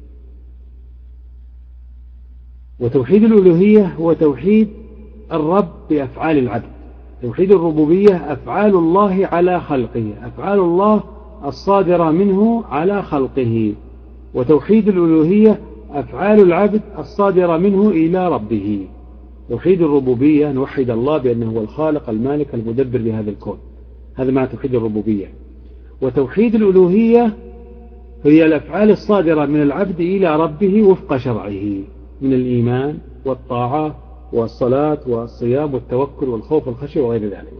Speaker 2: وتوحيد الألوهية هو توحيد الرب بأفعال العبد. توحيد الربوبية أفعال الله على خلقه، أفعال الله الصادرة منه على خلقه. وتوحيد الألوهية أفعال العبد الصادرة منه إلى ربه. توحيد الربوبية نوحد الله بأنه هو الخالق المالك المدبر لهذا الكون، هذا معنى توحيد الربوبية. وتوحيد الألوهية هي الأفعال الصادرة من العبد إلى ربه وفق شرعه، من الإيمان والطاعة والصلاة والصيام والتوكل والخوف والخشية وغير ذلك.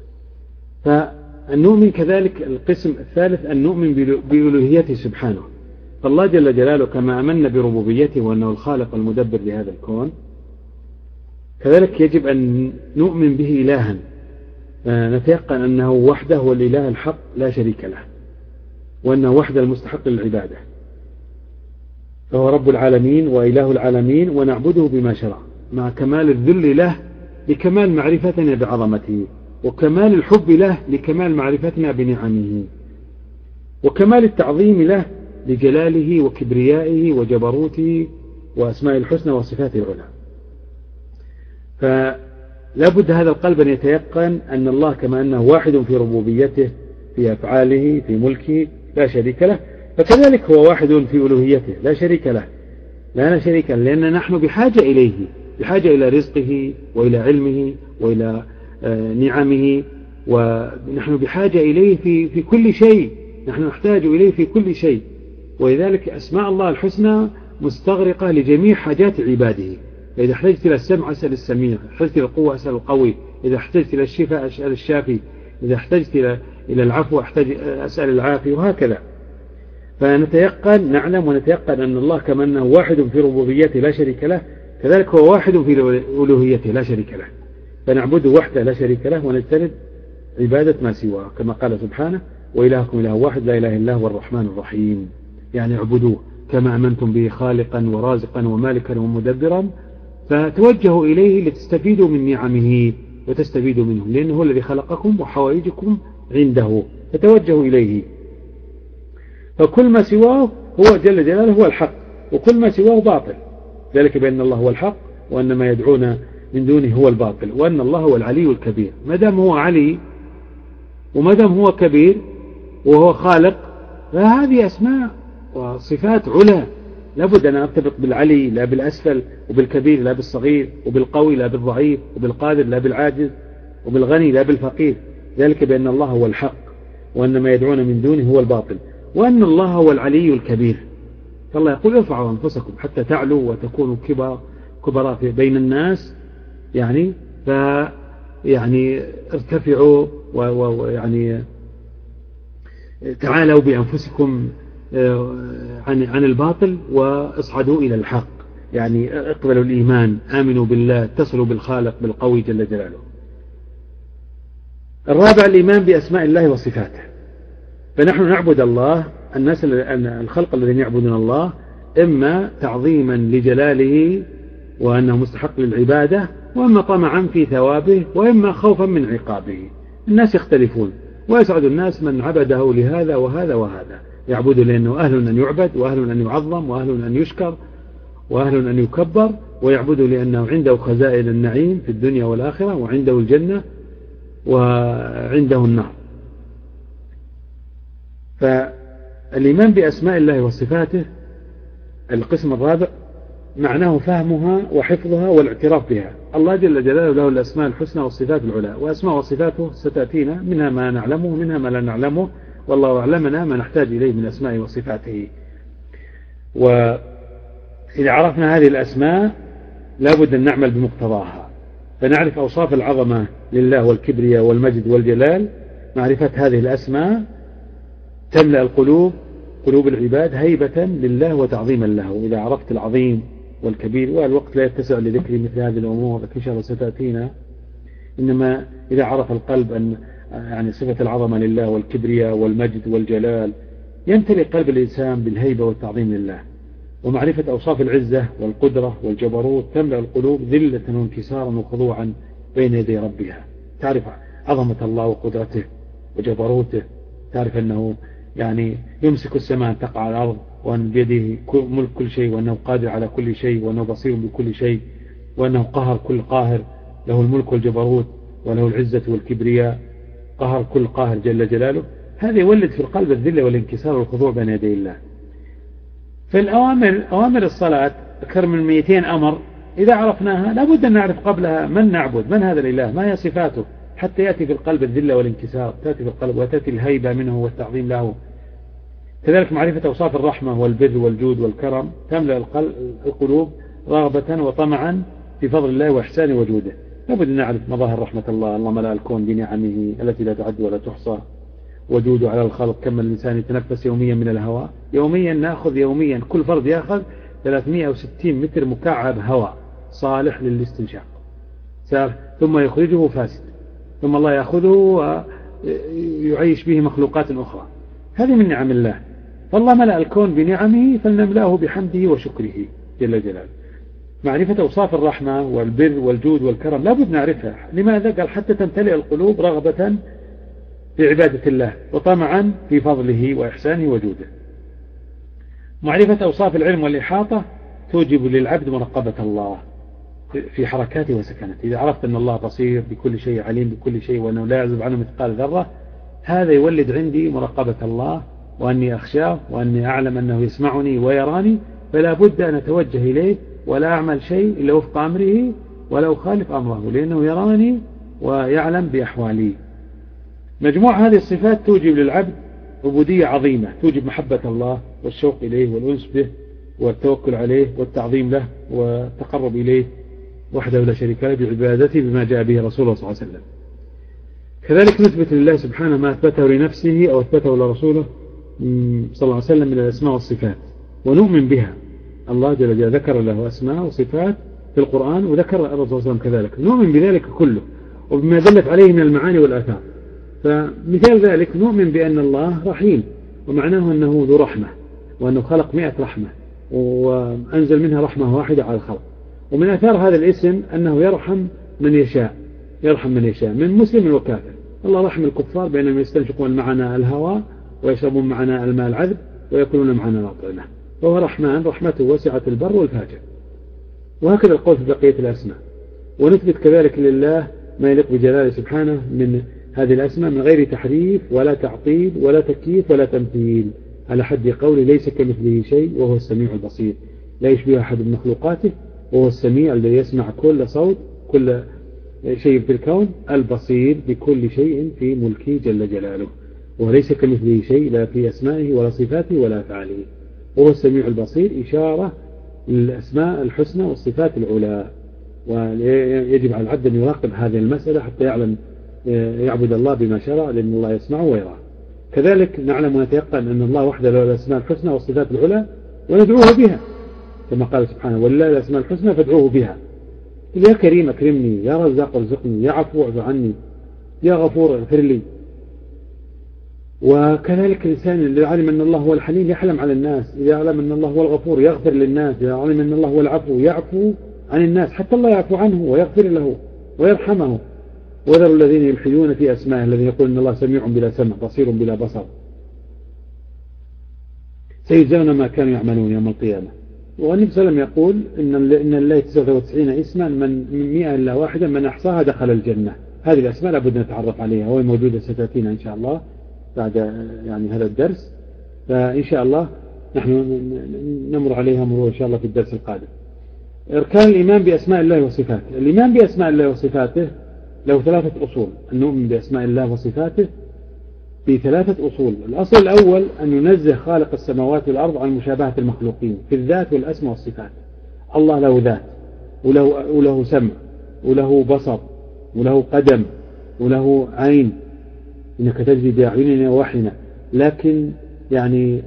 Speaker 2: فأن نؤمن كذلك القسم الثالث أن نؤمن بألوهيته سبحانه. فالله جل جلاله كما أمنا بربوبيته وأنه الخالق المدبر لهذا الكون، كذلك يجب أن نؤمن به إلها، نتيقن أنه وحده هو الإله الحق لا شريك له، وأنه وحده المستحق للعبادة، فهو رب العالمين وإله العالمين، ونعبده بما شرع مع كمال الذل له لكمال معرفتنا بعظمته، وكمال الحب له لكمال معرفتنا بنعمه، وكمال التعظيم له لجلاله وكبريائه وجبروته وأسماء الحسنى وصفاته العلى. فلا بد هذا القلب أن يتيقن أن الله كما أنه واحد في ربوبيته، في أفعاله، في ملكه لا شريك له، فكذلك هو واحد في ألوهيته لا شريك له، لا شريك له، لأن نحن بحاجة إليه، بحاجة إلى رزقه وإلى علمه وإلى نعمه، ونحن بحاجة إليه في كل شيء، نحن نحتاج إليه في كل شيء. ولذلك أسماء الله الحسنى مستغرقة لجميع حاجات عباده. إذا احتجت إلى السمع أسأل السميع، إذا احتجت إلى القوة أسأل القوي، إذا احتجت إلى الشفاء أسأل الشافي، إذا احتجت إلى العفو أسأل العافي، وهكذا. فنتيقن، نعلم ونتيقن أن الله كما أنه واحد في ربوبيته لا شريك له، كذلك هو واحد في ألوهيته لا شريك له، فنعبده وحده لا شريك له، ونجتنب عبادة ما سواه، كما قال سبحانه: وإلهكم إله واحد لا إله إلا هو الرحمن الرحيم. يعني اعبدوه كما أمنتم به خالقا ورازقا ومالكا ومدبرا، فتوجهوا إليه لتستفيدوا من نعمه وتستفيدوا منه، لأنه هو الذي خلقكم وحوائجكم عنده، فتوجهوا إليه. فكل ما سواه هو جل جلاله هو الحق، وكل ما سواه باطل، ذلك بأن الله هو الحق وأن ما يدعون من دونه هو الباطل، وأن الله هو العلي الكبير. ما دام هو علي وما دام هو كبير وهو خالق، فهذه أسماء وصفات علا، لابد أن أرتبط بالعلي لا بالأسفل، وبالكبير لا بالصغير، وبالقوي لا بالضعيف، وبالقادر لا بالعاجز، وبالغني لا بالفقير، ذلك بأن الله هو الحق وأن ما يدعون من دونه هو الباطل، وأن الله هو العلي الكبير. فالله يقول: ارفعوا أنفسكم حتى تعلوا وتكونوا كبراء بين الناس، يعني ارتفعوا ويعني تعالوا بأنفسكم عن الباطل واصعدوا إلى الحق، يعني اقبلوا الإيمان، آمنوا بالله، اتصلوا بالخالق بالقوي جل جلاله. الرابع الإيمان بأسماء الله وصفاته. فنحن نعبد الله، الخلق الذين يعبدون الله إما تعظيما لجلاله وأنه مستحق للعبادة، وإما طمعا في ثوابه، وإما خوفا من عقابه. الناس يختلفون، ويسعد الناس من عبده لهذا وهذا وهذا، يعبد لأنه أهل أن يعبد، وأهل أن يعظم، وأهل أن يشكر، وأهل أن يكبر، ويعبد لأنه عنده خزائن النعيم في الدنيا والآخرة، وعنده الجنة وعنده النار. فالإيمان بأسماء الله وصفاته القسم الرابع معناه فهمها وحفظها والاعتراف بها. الله جل جلاله له الأسماء الحسنى والصفات العلى، وأسماء وصفاته ستأتينا، منها ما نعلمه منها ما لا نعلمه، والله أعلمنا ما نحتاج إليه من أسماء وصفاته. وإذا عرفنا هذه الأسماء لابد أن نعمل بمقتضاها، فنعرف أوصاف العظمة لله والكبرياء والمجد والجلال. معرفة هذه الأسماء تملأ قلوب العباد هيبة لله وتعظيما له. إذا عرفت العظيم والكبير، والوقت لا يتسع لذكر مثل هذه الأمور لكن إن شاء الله ستأتينا، إنما إذا عرف القلب أن يعني صفة العظمة لله والكبرياء والمجد والجلال، يمتلئ قلب الإنسان بالهيبة والتعظيم لله. ومعرفة أوصاف العزة والقدرة والجبروت تملأ القلوب ذلة وانكسارا وخضوعا بين يدي ربها. تعرف عظمة الله وقدرته وجبروته، تعرف أنه يعني يمسك السماء أن تقع على الأرض، وأن بيده ملك كل شيء، وأنه قادر على كل شيء، وأنه بصير بكل شيء، وأنه قهر كل قاهر، له الملك والجبروت وله العزة والكبرياء، قهر كل قاهر جل جلاله. هذا يولد في القلب الذلة والانكسار والخضوع بين يدي الله. أوامر الصلاة أكثر من 200 أمر، إذا عرفناها لابد أن نعرف قبلها من نعبد، من هذا الإله، ما هي صفاته، حتى يأتي في القلب الذلة والانكسار، تأتي في القلب وتأتي الهيبة منه والتعظيم له. كذلك معرفة أوصاف الرحمة والبر والجود والكرم تملأ القلوب رغبة وطمعا في فضل الله وإحسانه وجوده. لابد أن نعرف مظاهر رحمة الله، اللهم لا الكون بنعمه التي لا تعد ولا تحصى، وجوده على الخلق. كم الإنسان يتنفس يوميا من الهواء، يوميا نأخذ يوميا، كل فرد يأخذ 360 متر مكعب هواء صالح للاستنشاق، ثم يخرجه فاسد. ثم الله يأخذه ويعيش به مخلوقات أخرى. هذه من نعم الله. فالله ملأ الكون بنعمه فلنملأه بحمده وشكره جل جلاله. معرفة أوصاف الرحمة والبر والجود والكرم لا بد نعرفها. لماذا؟ قال حتى تمتلئ القلوب رغبة في عبادة الله وطمعا في فضله وإحسانه وجوده. معرفة أوصاف العلم والإحاطة توجب للعبد مراقبة الله في حركاته وسكناته. إذا عرفت أن الله بصير بكل شيء، عليم بكل شيء، وأنه لا يعزب عنه مثقال ذرة، هذا يولد عندي مراقبة الله، وأني أخشاه، وأني أعلم أنه يسمعني ويراني، فلا بد أن أتوجه إليه ولا أعمل شيء إلا وفق أمره ولا أخالف أمره، لأنه يراني ويعلم بأحوالي. مجموع هذه الصفات توجب للعبد عبودية عظيمة، توجب محبة الله والشوق إليه والأنس به والتوكل عليه والتعظيم له والتقرب إليه وحده لا شريك له بعبادته بما جاء به رسوله صلى الله عليه وسلم. كذلك نثبت لله سبحانه ما أثبته لنفسه أو أثبته لرسوله صلى الله عليه وسلم من الأسماء والصفات ونؤمن بها. الله جل جلاله ذكر له أسماء وصفات في القرآن وذكر الرسول صلى الله عليه وسلم كذلك، نؤمن بذلك كله وبما دلت عليه من المعاني والآثار. فمثال ذلك نؤمن بأن الله رحيم، ومعناه أنه ذو رحمة، وأنه خلق 100 رحمة وأنزل منها رحمة واحدة على الخلق. ومن آثار هذا الاسم أنه يرحم من يشاء، يرحم من يشاء من مسلم وكافر. الله رحم الكفار بأنهم يستنشقون معنا الهواء ويشربون معنا الماء العذب ويأكلون معنا الأطعمة، وهو رحمن رحمته وسعت البر والفاجر. وهكذا القول في بقية الأسماء. ونثبت كذلك لله ما يليق بجلاله سبحانه من هذه الأسماء من غير تحريف ولا تعطيل ولا تكييف ولا تمثيل، على حد قوله ليس كمثله شيء وهو السميع البصير. لا يشبه أحد من مخلوقاته، وهو السميع الذي يسمع كل صوت كل شيء في الكون، البصير بكل شيء في ملكه جل جلاله. وليس كمثله شيء لا في أسمائه ولا صفاته ولا أفعاله، وهو السميع البصير إشارة للأسماء الحسنى والصفات العلى. ويجب على العبد أن يراقب هذه المسألة حتى يعبد الله بما شرع، لأن الله يسمعه ويراه. كذلك نعلم ونتيقن أن الله وحده له الأسماء الحسنى والصفات العلى وندعوه بها، كما قال سبحانه ولله الأسماء الحسنى فادعوه بها. يا كريم أكرمني، يا رزاق ارزقني، يا عفو اعف عني، يا غفور اغفر لي. وكذلك الإنسان اللي علم أن الله هو الحليم يحلم على الناس، إذا علم أن الله هو الغفور يغفر للناس، إذا علم أن الله هو العفو يعفو عن الناس، حتى الله يعفو عنه ويغفر له ويرحمه. وذروا الذين يلحدون في أسمائه، الذين يقول أن الله سميع بلا سمع بصير بلا بصر، سيجزون ما كانوا يعملون يوم القيامة. والنبي صلى الله عليه وسلم يقول إن الله 99 اسما من 100 إلا واحدا من أحصاها دخل الجنة. هذه الأسماء لابد نتعرف عليها، وهي موجودة ستأتينا إن شاء الله بعد يعني هذا الدرس، فإن شاء الله نحن نمر عليها مرور إن شاء الله في الدرس القادم. أركان الإيمان بأسماء الله وصفاته. الإيمان بأسماء الله وصفاته له 3 أصول. أن نؤمن بأسماء الله وصفاته ب3 أصول. الأصل الأول أن ننزه خالق السماوات والأرض عن مشابهة المخلوقين في الذات والأسماء والصفات. الله له ذات وله سمع وله بصر وله قدم وله عين، إنك تجري بأعيننا ووحينا، لكن يعني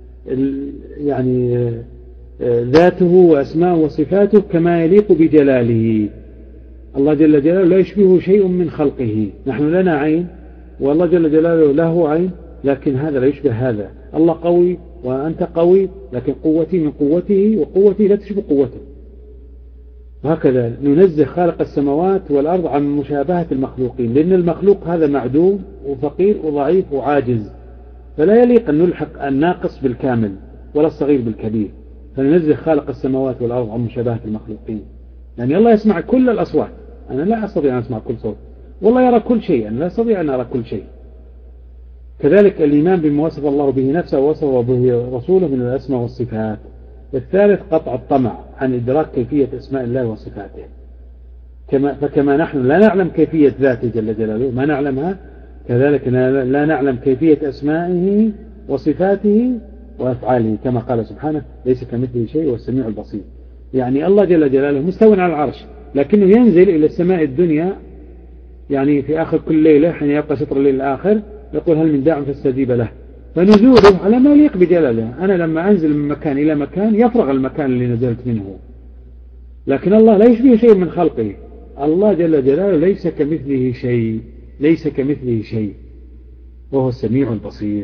Speaker 2: ذاته وأسماءه وصفاته كما يليق بجلاله. الله جل جلاله لا يشبه شيء من خلقه. نحن لنا عين والله جل جلاله له عين، لكن هذا لا يشبه هذا. الله قوي وأنت قوي، لكن قوتي من قوته وقوتي لا تشبه قوته. وهكذا ننزه خالق السماوات والأرض عن مشابهة المخلوقين، لأن المخلوق هذا معدوم وفقير وضعيف وعاجز، فلا يليق أن نلحق الناقص بالكامل ولا الصغير بالكبير. فننزه خالق السماوات والأرض عن مشابهة المخلوقين. يعني الله يسمع كل الأصوات، أنا لا أستطيع أن أسمع كل صوت، والله يرى كل شيء، أنا لا أستطيع أن أرى كل شيء. كذلك الإيمان بما وصف الله به نفسه ووصف به رسوله من الأسماء والصفات. الثالث قطع الطمع عن إدراك كيفية أسماء الله وصفاته. فكما نحن لا نعلم كيفية ذاته جل جلاله ما نعلمها، كذلك لا نعلم كيفية أسمائه وصفاته وأفعاله، كما قال سبحانه ليس كمثله شيء والسميع البصير. يعني الله جل جلاله مستوى على العرش، لكنه ينزل إلى السماء الدنيا يعني في آخر كل ليلة حين يبقى شطر الليل الآخر، يقول هل من داع فاستجيب له. فنزوله على ما يليق بجلاله. أنا لما أنزل من مكان إلى مكان يفرغ المكان اللي نزلت منه، لكن الله لا يشبه شيء من خلقه. الله جل جلاله ليس كمثله شيء، ليس كمثله شيء وهو السميع البصير.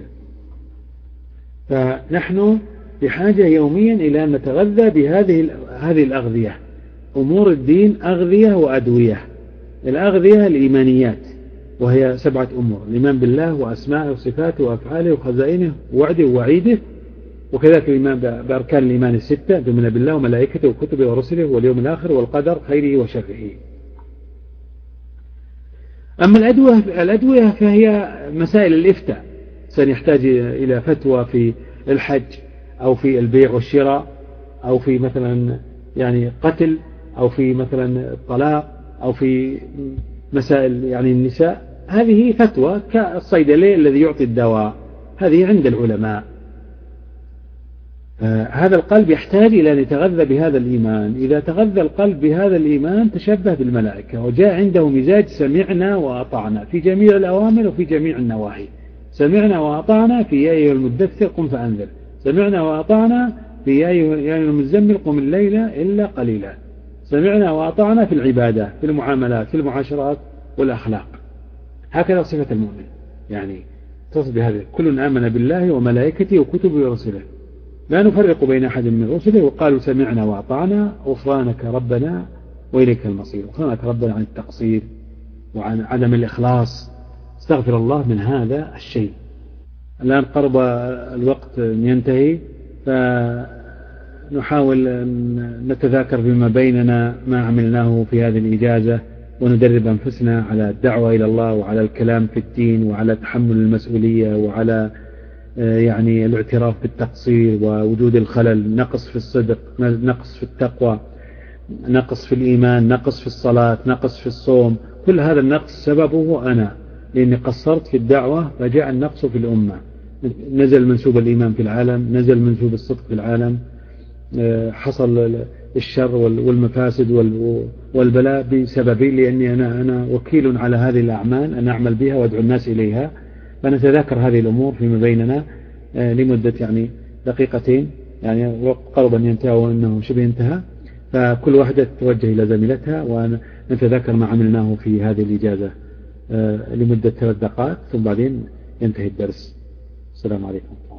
Speaker 2: فنحن بحاجة يوميا إلى أن نتغذى بهذه الأغذية. أمور الدين أغذية وأدوية. الأغذية الإيمانيات وهي 7 أمور: الإيمان بالله وأسمائه وصفاته وأفعاله وخزائنه ووعده ووعيده، وكذلك الإيمان بأركان الإيمان 6: تؤمن بالله وملائكته وكتبه ورسله واليوم الآخر والقدر خيره وشره. أما الأدوية فهي مسائل الإفتاء، سنحتاج إلى فتوى في الحج أو في البيع والشراء أو في مثلا يعني قتل أو في مثلا الطلاق أو في مسائل يعني النساء. هذه فتوى كالصيدلي الذي يعطي الدواء، هذه عند العلماء. هذا القلب يحتاج إلى أن يتغذى بهذا الإيمان. إذا تغذى القلب بهذا الإيمان تشبه بالملائكة، وجاء عنده مزاج سمعنا وأطعنا في جميع الأوامر وفي جميع النواهي. سمعنا وأطعنا في يا أيها المدثر قم فأنذر، سمعنا وأطعنا في يا أيها المزمل قم الليل إلا قليلا. سمعنا وأطعنا في العبادة، في المعاملات، في المعاشرات والأخلاق. هكذا صفة المؤمن، يعني تصف بهذه: كل آمن بالله وملائكته وكتبه ورسله لا نفرق بين أحد من رسله وقالوا سمعنا وأطعنا غفرانك ربنا وإليك المصير. غفرانك ربنا عن التقصير وعن عدم الإخلاص، استغفر الله من هذا الشيء. الآن قرب الوقت ينتهي، فنحاول أن نتذاكر فيما بيننا ما عملناه في هذه الإجازة، وندرب أنفسنا على الدعوة إلى الله وعلى الكلام في الدين وعلى تحمل المسؤولية وعلى يعني الاعتراف بالتقصير ووجود الخلل، نقص في الصدق، نقص في التقوى، نقص في الإيمان، نقص في الصلاة، نقص في الصوم. كل هذا النقص سببه أنا، لأني قصرت في الدعوة فجاء النقص في الأمة. نزل منسوب الإيمان في العالم، نزل منسوب الصدق في العالم، حصل الشر والمفاسد والبلاء بسببي، لأني أنا وكيل على هذه الأعمال أن أعمل بها وأدعو الناس إليها. فنتذاكر هذه الأمور فيما بيننا لمدة يعني دقيقتين، يعني قرب أن ينتهي وأنه شبه انتهى، فكل واحدة تتوجه إلى زميلتها ونتذاكر ما عملناه في هذه الإجازة لمدة 3 دقائق، ثم بعدين ينتهي الدرس. السلام عليكم.